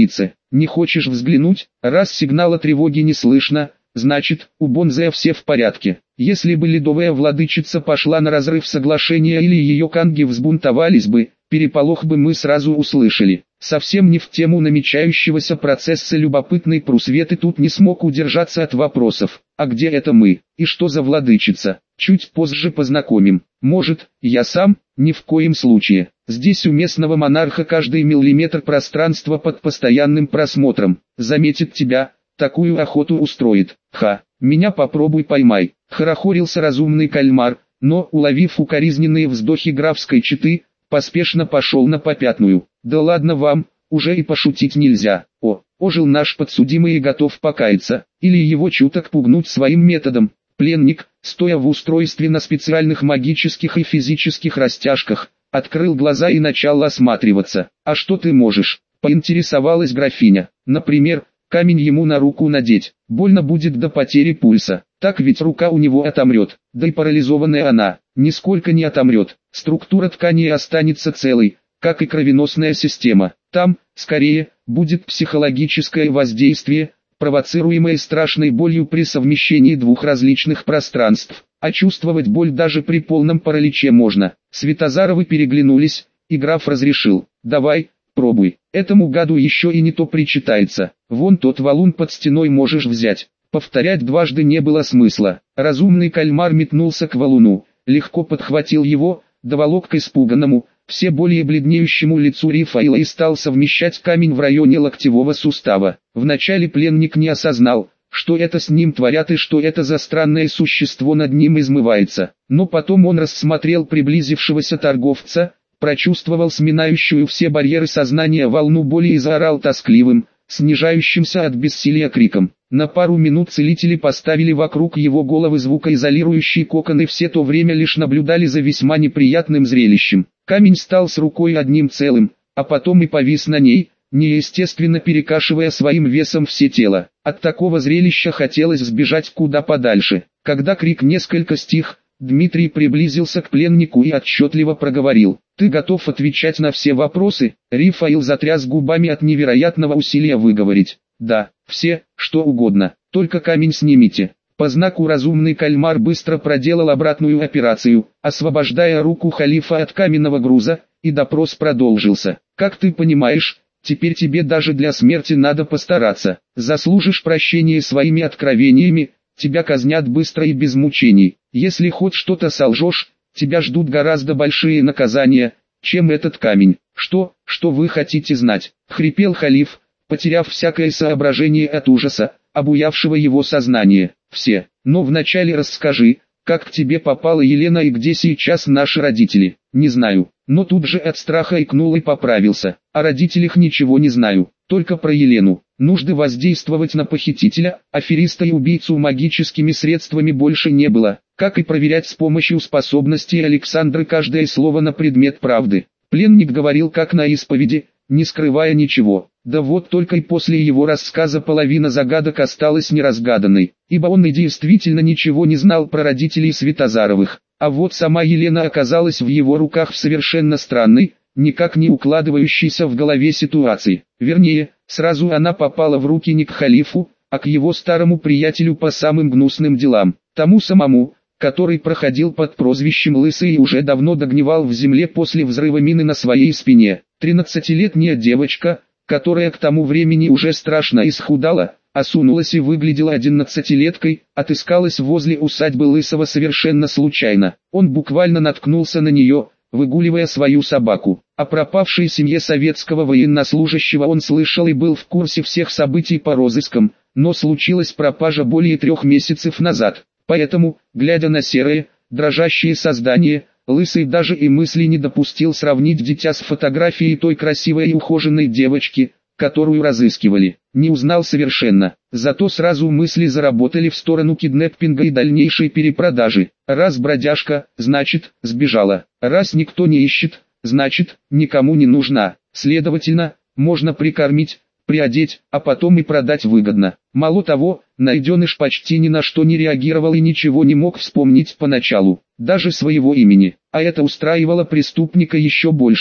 Не хочешь взглянуть? Раз сигнала тревоги не слышно, значит, у Бонзея все в порядке. Если бы ледовая владычица пошла на разрыв соглашения или ее канги взбунтовались бы, переполох бы мы сразу услышали. Совсем не в тему намечающегося процесса любопытный Прусвет и тут не смог удержаться от вопросов. А где это мы? И что за владычица? Чуть позже познакомим. Может, я сам? Ни в коем случае. Здесь у местного монарха каждый миллиметр пространства под постоянным просмотром. Заметит тебя, такую охоту устроит. Ха, меня попробуй поймай. Хорохорился разумный кальмар, но, уловив укоризненные вздохи графской четы, поспешно пошел на попятную. Да ладно вам, уже и пошутить нельзя. Ожил наш подсудимый и готов покаяться, или его чуток пугнуть своим методом. Пленник, стоя в устройстве на специальных магических и физических растяжках, открыл глаза и начал осматриваться. «А что ты можешь?» – поинтересовалась графиня. «Например, камень ему на руку надеть. Больно будет до потери пульса. Так ведь рука у него отомрет, да и парализованная она нисколько не отомрет. Структура ткани останется целой, как и кровеносная система. Там, скорее, будет психологическое воздействие, провоцируемое страшной болью при совмещении двух различных пространств. А чувствовать боль даже при полном параличе можно». Светозаровы переглянулись, и граф разрешил: «Давай, пробуй. Этому гаду еще и не то причитается. Вон тот валун под стеной можешь взять». Повторять дважды не было смысла. Разумный кальмар метнулся к валуну, легко подхватил его, доволок к испуганному, все более бледнеющему лицу Рифаила и стал совмещать камень в районе локтевого сустава. Вначале пленник не осознал, что это с ним творят и что это за странное существо над ним измывается. Но потом он рассмотрел приблизившегося торговца, прочувствовал сминающую все барьеры сознания волну боли и заорал тоскливым, снижающимся от бессилия криком. На пару минут целители поставили вокруг его головы звукоизолирующий кокон и все то время лишь наблюдали за весьма неприятным зрелищем. Камень стал с рукой одним целым, а потом и повис на ней, неестественно перекашивая своим весом все тело. От такого зрелища хотелось сбежать куда подальше. Когда крик несколько стих, Дмитрий приблизился к пленнику и отчетливо проговорил: «Ты готов отвечать на все вопросы?» Рифаил затряс губами от невероятного усилия выговорить: «Да, все, что угодно, только камень снимите». По знаку разумный кальмар быстро проделал обратную операцию, освобождая руку халифа от каменного груза, и допрос продолжился. «Как ты понимаешь, теперь тебе даже для смерти надо постараться. Заслужишь прощения своими откровениями, тебя казнят быстро и без мучений. Если хоть что-то солжешь, тебя ждут гораздо большие наказания, чем этот камень». Что вы хотите знать?» — хрипел халиф, потеряв всякое соображение от ужаса, обуявшего его сознание. «Все. Но вначале расскажи, как к тебе попала Елена и где сейчас наши родители?» «Не знаю». Но тут же от страха икнул и поправился. «О родителях ничего не знаю, только про Елену. Нужды воздействовать на похитителя, афериста и убийцу магическими средствами больше не было, как и проверять с помощью способностей Александры каждое слово на предмет правды». Пленник говорил как на исповеди, не скрывая ничего. Да вот только и после его рассказа половина загадок осталась неразгаданной, ибо он и действительно ничего не знал про родителей Светозаровых. А вот сама Елена оказалась в его руках в совершенно странной, никак не укладывающейся в голове ситуации. Вернее, сразу она попала в руки не к халифу, а к его старому приятелю по самым гнусным делам, тому самому, который проходил под прозвищем Лысый и уже давно догнивал в земле после взрыва мины на своей спине. 13-летняя девочка, которая к тому времени уже страшно исхудала, осунулась и выглядела 11-леткой, отыскалась возле усадьбы Лысого совершенно случайно. Он буквально наткнулся на нее, выгуливая свою собаку. О пропавшей семье советского военнослужащего он слышал и был в курсе всех событий по розыскам, но случилась пропажа более 3 месяцев назад. Поэтому, глядя на серое, дрожащее создание, Лысый даже и мысли не допустил сравнить дитя с фотографией той красивой и ухоженной девочки, которую разыскивали. Не узнал совершенно, зато сразу мысли заработали в сторону киднеппинга и дальнейшей перепродажи. Раз бродяжка, значит, сбежала. Раз никто не ищет, значит, никому не нужна. Следовательно, можно прикормить, приодеть, а потом и продать выгодно. Мало того, найденыш почти ни на что не реагировал и ничего не мог вспомнить поначалу, даже своего имени, а это устраивало преступника еще больше.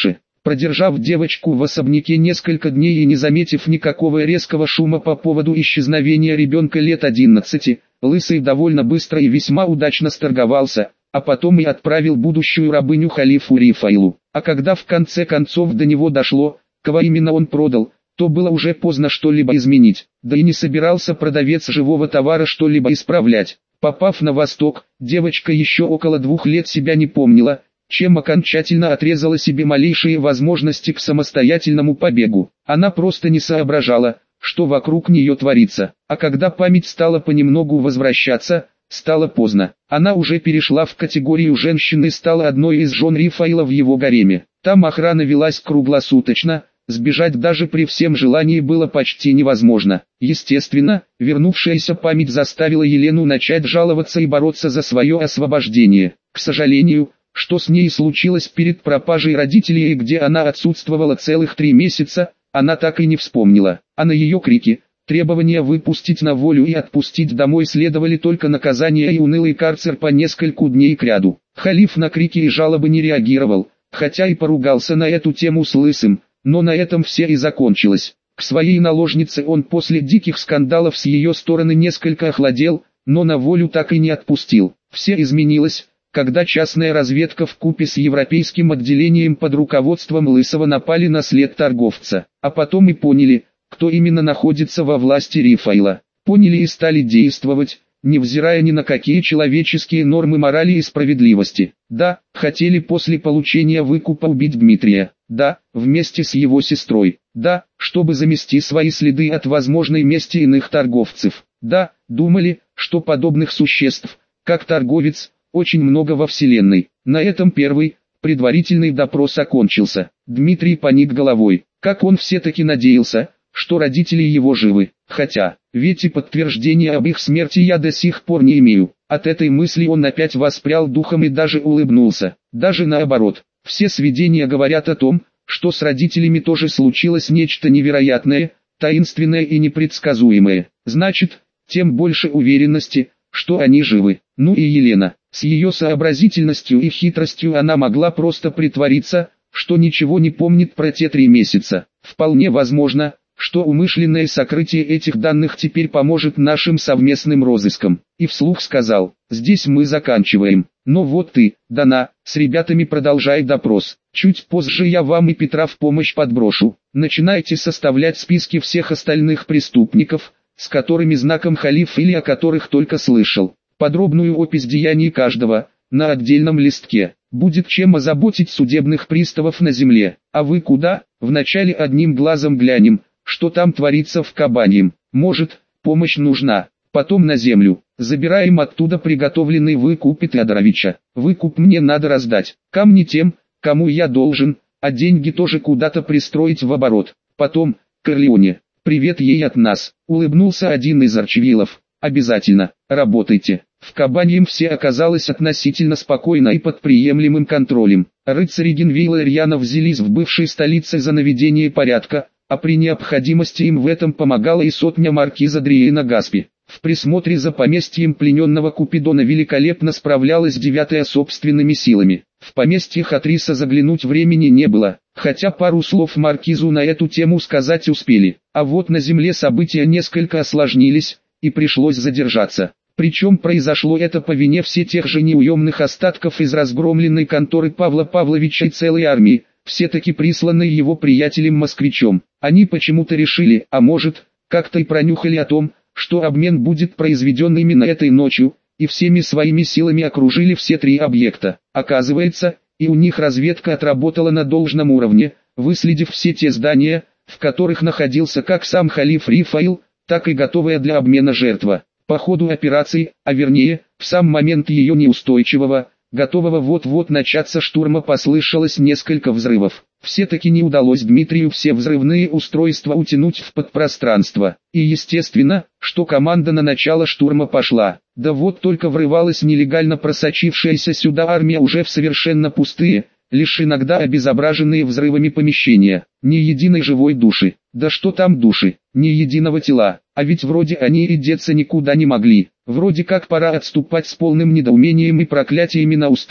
Продержав девочку в особняке несколько дней и не заметив никакого резкого шума по поводу исчезновения ребенка лет 11, Лысый довольно быстро и весьма удачно сторговался, а потом и отправил будущую рабыню халифу Рифайлу. А когда в конце концов до него дошло, кого именно он продал, то было уже поздно что-либо изменить, да и не собирался продавец живого товара что-либо исправлять. Попав на восток, девочка еще около 2 лет себя не помнила, чем окончательно отрезала себе малейшие возможности к самостоятельному побегу. Она просто не соображала, что вокруг нее творится, а когда память стала понемногу возвращаться, стало поздно. Она уже перешла в категорию женщины и стала одной из жен Рифайла в его гареме. Там охрана велась круглосуточно, сбежать даже при всем желании было почти невозможно. Естественно, вернувшаяся память заставила Елену начать жаловаться и бороться за свое освобождение. К сожалению, что с ней случилось перед пропажей родителей и где она отсутствовала целых 3 месяца, она так и не вспомнила. А на ее крики, требования выпустить на волю и отпустить домой следовали только наказание и унылый карцер по нескольку дней кряду. Халиф на крики и жалобы не реагировал, хотя и поругался на эту тему с Лысым, но на этом все и закончилось. К своей наложнице он после диких скандалов с ее стороны несколько охладел, но на волю так и не отпустил. Все изменилось, когда частная разведка вкупе с европейским отделением под руководством Лысого напали на след торговца, а потом и поняли, кто именно находится во власти Рифайла. Поняли и стали действовать, невзирая ни на какие человеческие нормы морали и справедливости. Да, хотели после получения выкупа убить Дмитрия. Да, вместе с его сестрой. Да, чтобы замести свои следы от возможной мести иных торговцев. Да, думали, что подобных существ, как торговец, очень много во вселенной. На этом первый, предварительный допрос окончился. Дмитрий поник головой. Как он все-таки надеялся, что родители его живы. Хотя, ведь и подтверждения об их смерти я до сих пор не имею. От этой мысли он опять воспрял духом и даже улыбнулся. Даже наоборот, все сведения говорят о том, что с родителями тоже случилось нечто невероятное, таинственное и непредсказуемое. Значит, тем больше уверенности, что они живы. Ну и Елена, с ее сообразительностью и хитростью она могла просто притвориться, что ничего не помнит про те 3 месяца. Вполне возможно, что умышленное сокрытие этих данных теперь поможет нашим совместным розыскам. И вслух сказал: здесь мы заканчиваем. Но вот ты, Дана, с ребятами продолжай допрос. Чуть позже я вам и Петра в помощь подброшу. Начинайте составлять списки всех остальных преступников, с которыми знаком халиф или о которых только слышал. Подробную опись деяний каждого, на отдельном листке. Будет чем озаботить судебных приставов на земле. А вы куда? Вначале одним глазом глянем, что там творится в Кабаньем. Может, помощь нужна. Потом на землю. Забираем оттуда приготовленный выкуп Теодоровича. Выкуп мне надо раздать. Камни тем, кому я должен, а деньги тоже куда-то пристроить в оборот. Потом, Корлеоне. Привет ей от нас. Улыбнулся один из арчвилов. Обязательно, работайте. В Кабаньем все оказалось относительно спокойно и под приемлемым контролем. Рыцари Генвейла и Рьяна взялись в бывшей столице за наведение порядка, а при необходимости им в этом помогала и сотня маркиза Дриена Гаспи. В присмотре за поместьем плененного Купидона великолепно справлялась 9-я собственными силами. В поместье Хатриса заглянуть времени не было, хотя пару слов маркизу на эту тему сказать успели. А вот на земле события несколько осложнились, и пришлось задержаться. Причем произошло это по вине все тех же неуемных остатков из разгромленной конторы Павла Павловича и целой армии, все-таки присланной его приятелем-москвичом. Они почему-то решили, а может, как-то и пронюхали о том, что обмен будет произведен именно этой ночью, и всеми своими силами окружили все 3 объекта. Оказывается, и у них разведка отработала на должном уровне, выследив все те здания, в которых находился как сам халиф Рифаил, так и готовая для обмена жертва. По ходу операции, а вернее, в сам момент ее неустойчивого, готового вот-вот начаться штурма послышалось несколько взрывов. Все-таки не удалось Дмитрию все взрывные устройства утянуть в подпространство. И естественно, что команда на начало штурма пошла. Да вот только врывалась нелегально просочившаяся сюда армия уже в совершенно пустые, лишь иногда обезображенные взрывами помещения. Ни единой живой души. Да что там души, ни единого тела. А ведь вроде они и деться никуда не могли. Вроде как пора отступать с полным недоумением и проклятиями на устах,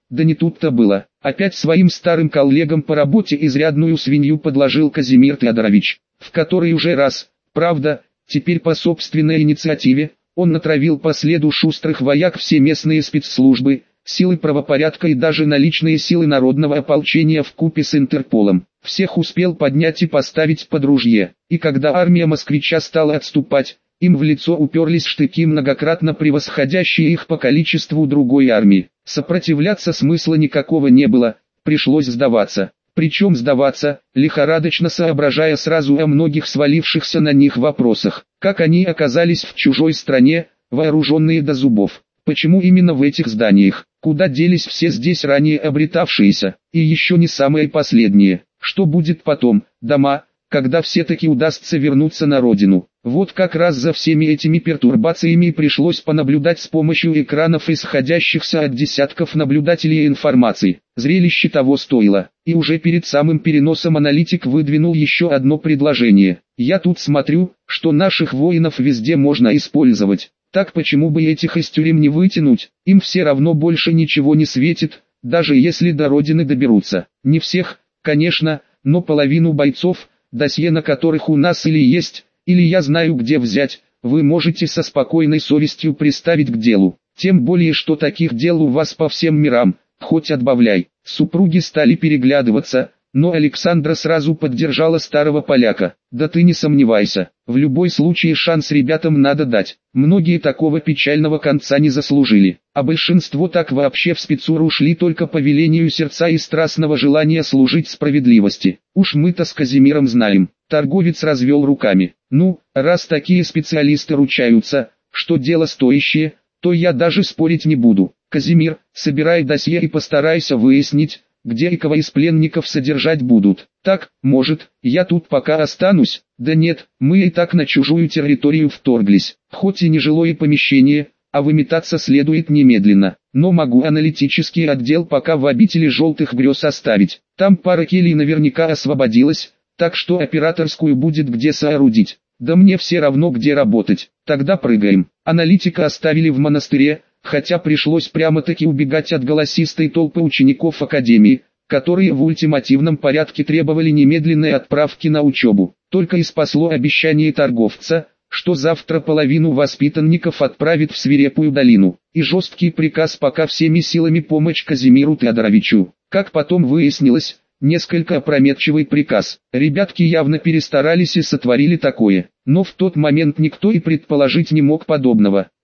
Да не тут-то было. Опять своим старым коллегам по работе изрядную свинью подложил Казимир Теодорович, в который уже раз, правда, теперь по собственной инициативе, он натравил по следу шустрых вояк все местные спецслужбы, силы правопорядка и даже наличные силы народного ополчения вкупе с Интерполом. Всех успел поднять и поставить под ружье. И когда армия москвича стала отступать, им в лицо уперлись штыки, многократно превосходящие их по количеству другой армии. Сопротивляться смысла никакого не было, пришлось сдаваться. Причем сдаваться, лихорадочно соображая сразу о многих свалившихся на них вопросах. Как они оказались в чужой стране, вооруженные до зубов? Почему именно в этих зданиях? Куда делись все здесь ранее обретавшиеся? И еще не самые последние. Что будет потом? Дома, когда все-таки удастся вернуться на родину. Вот как раз за всеми этими пертурбациями пришлось понаблюдать с помощью экранов, исходящихся от десятков наблюдателей информации. Зрелище того стоило. И уже перед самым переносом аналитик выдвинул еще одно предложение. Я тут смотрю, что наших воинов везде можно использовать. Так почему бы этих из тюрем не вытянуть? Им все равно больше ничего не светит, даже если до родины доберутся. Не всех, конечно, но половину бойцов, досье на которых у нас или есть, или я знаю где взять, вы можете со спокойной совестью приставить к делу. Тем более, что таких дел у вас по всем мирам, хоть отбавляй. Супруги стали переглядываться, но Александра сразу поддержала старого поляка. Да ты не сомневайся, в любой случае шанс ребятам надо дать. Многие такого печального конца не заслужили, а большинство так вообще в спецур ушли только по велению сердца и страстного желания служить справедливости. Уж мы-то с Казимиром знаем. Торговец развел руками. Ну, раз такие специалисты ручаются, что дело стоящее, то я даже спорить не буду. Казимир, собирай досье и постарайся выяснить, где и кого из пленников содержать будут. Так, может, я тут пока останусь? Да нет, мы и так на чужую территорию вторглись. Хоть и нежилое помещение, а выметаться следует немедленно. Но могу аналитический отдел пока в обители желтых грез оставить. Там пара келей наверняка освободилась, так что операторскую будет где соорудить. Да мне все равно где работать. Тогда прыгаем. Аналитика оставили в монастыре, хотя пришлось прямо-таки убегать от голосистой толпы учеников академии, которые в ультимативном порядке требовали немедленной отправки на учебу. Только и спасло обещание торговца, что завтра половину воспитанников отправит в свирепую долину, и жесткий приказ пока всеми силами помочь Казимиру Теодоровичу. Как потом выяснилось, несколько опрометчивый приказ. Ребятки явно перестарались и сотворили такое, но в тот момент никто и предположить не мог подобного.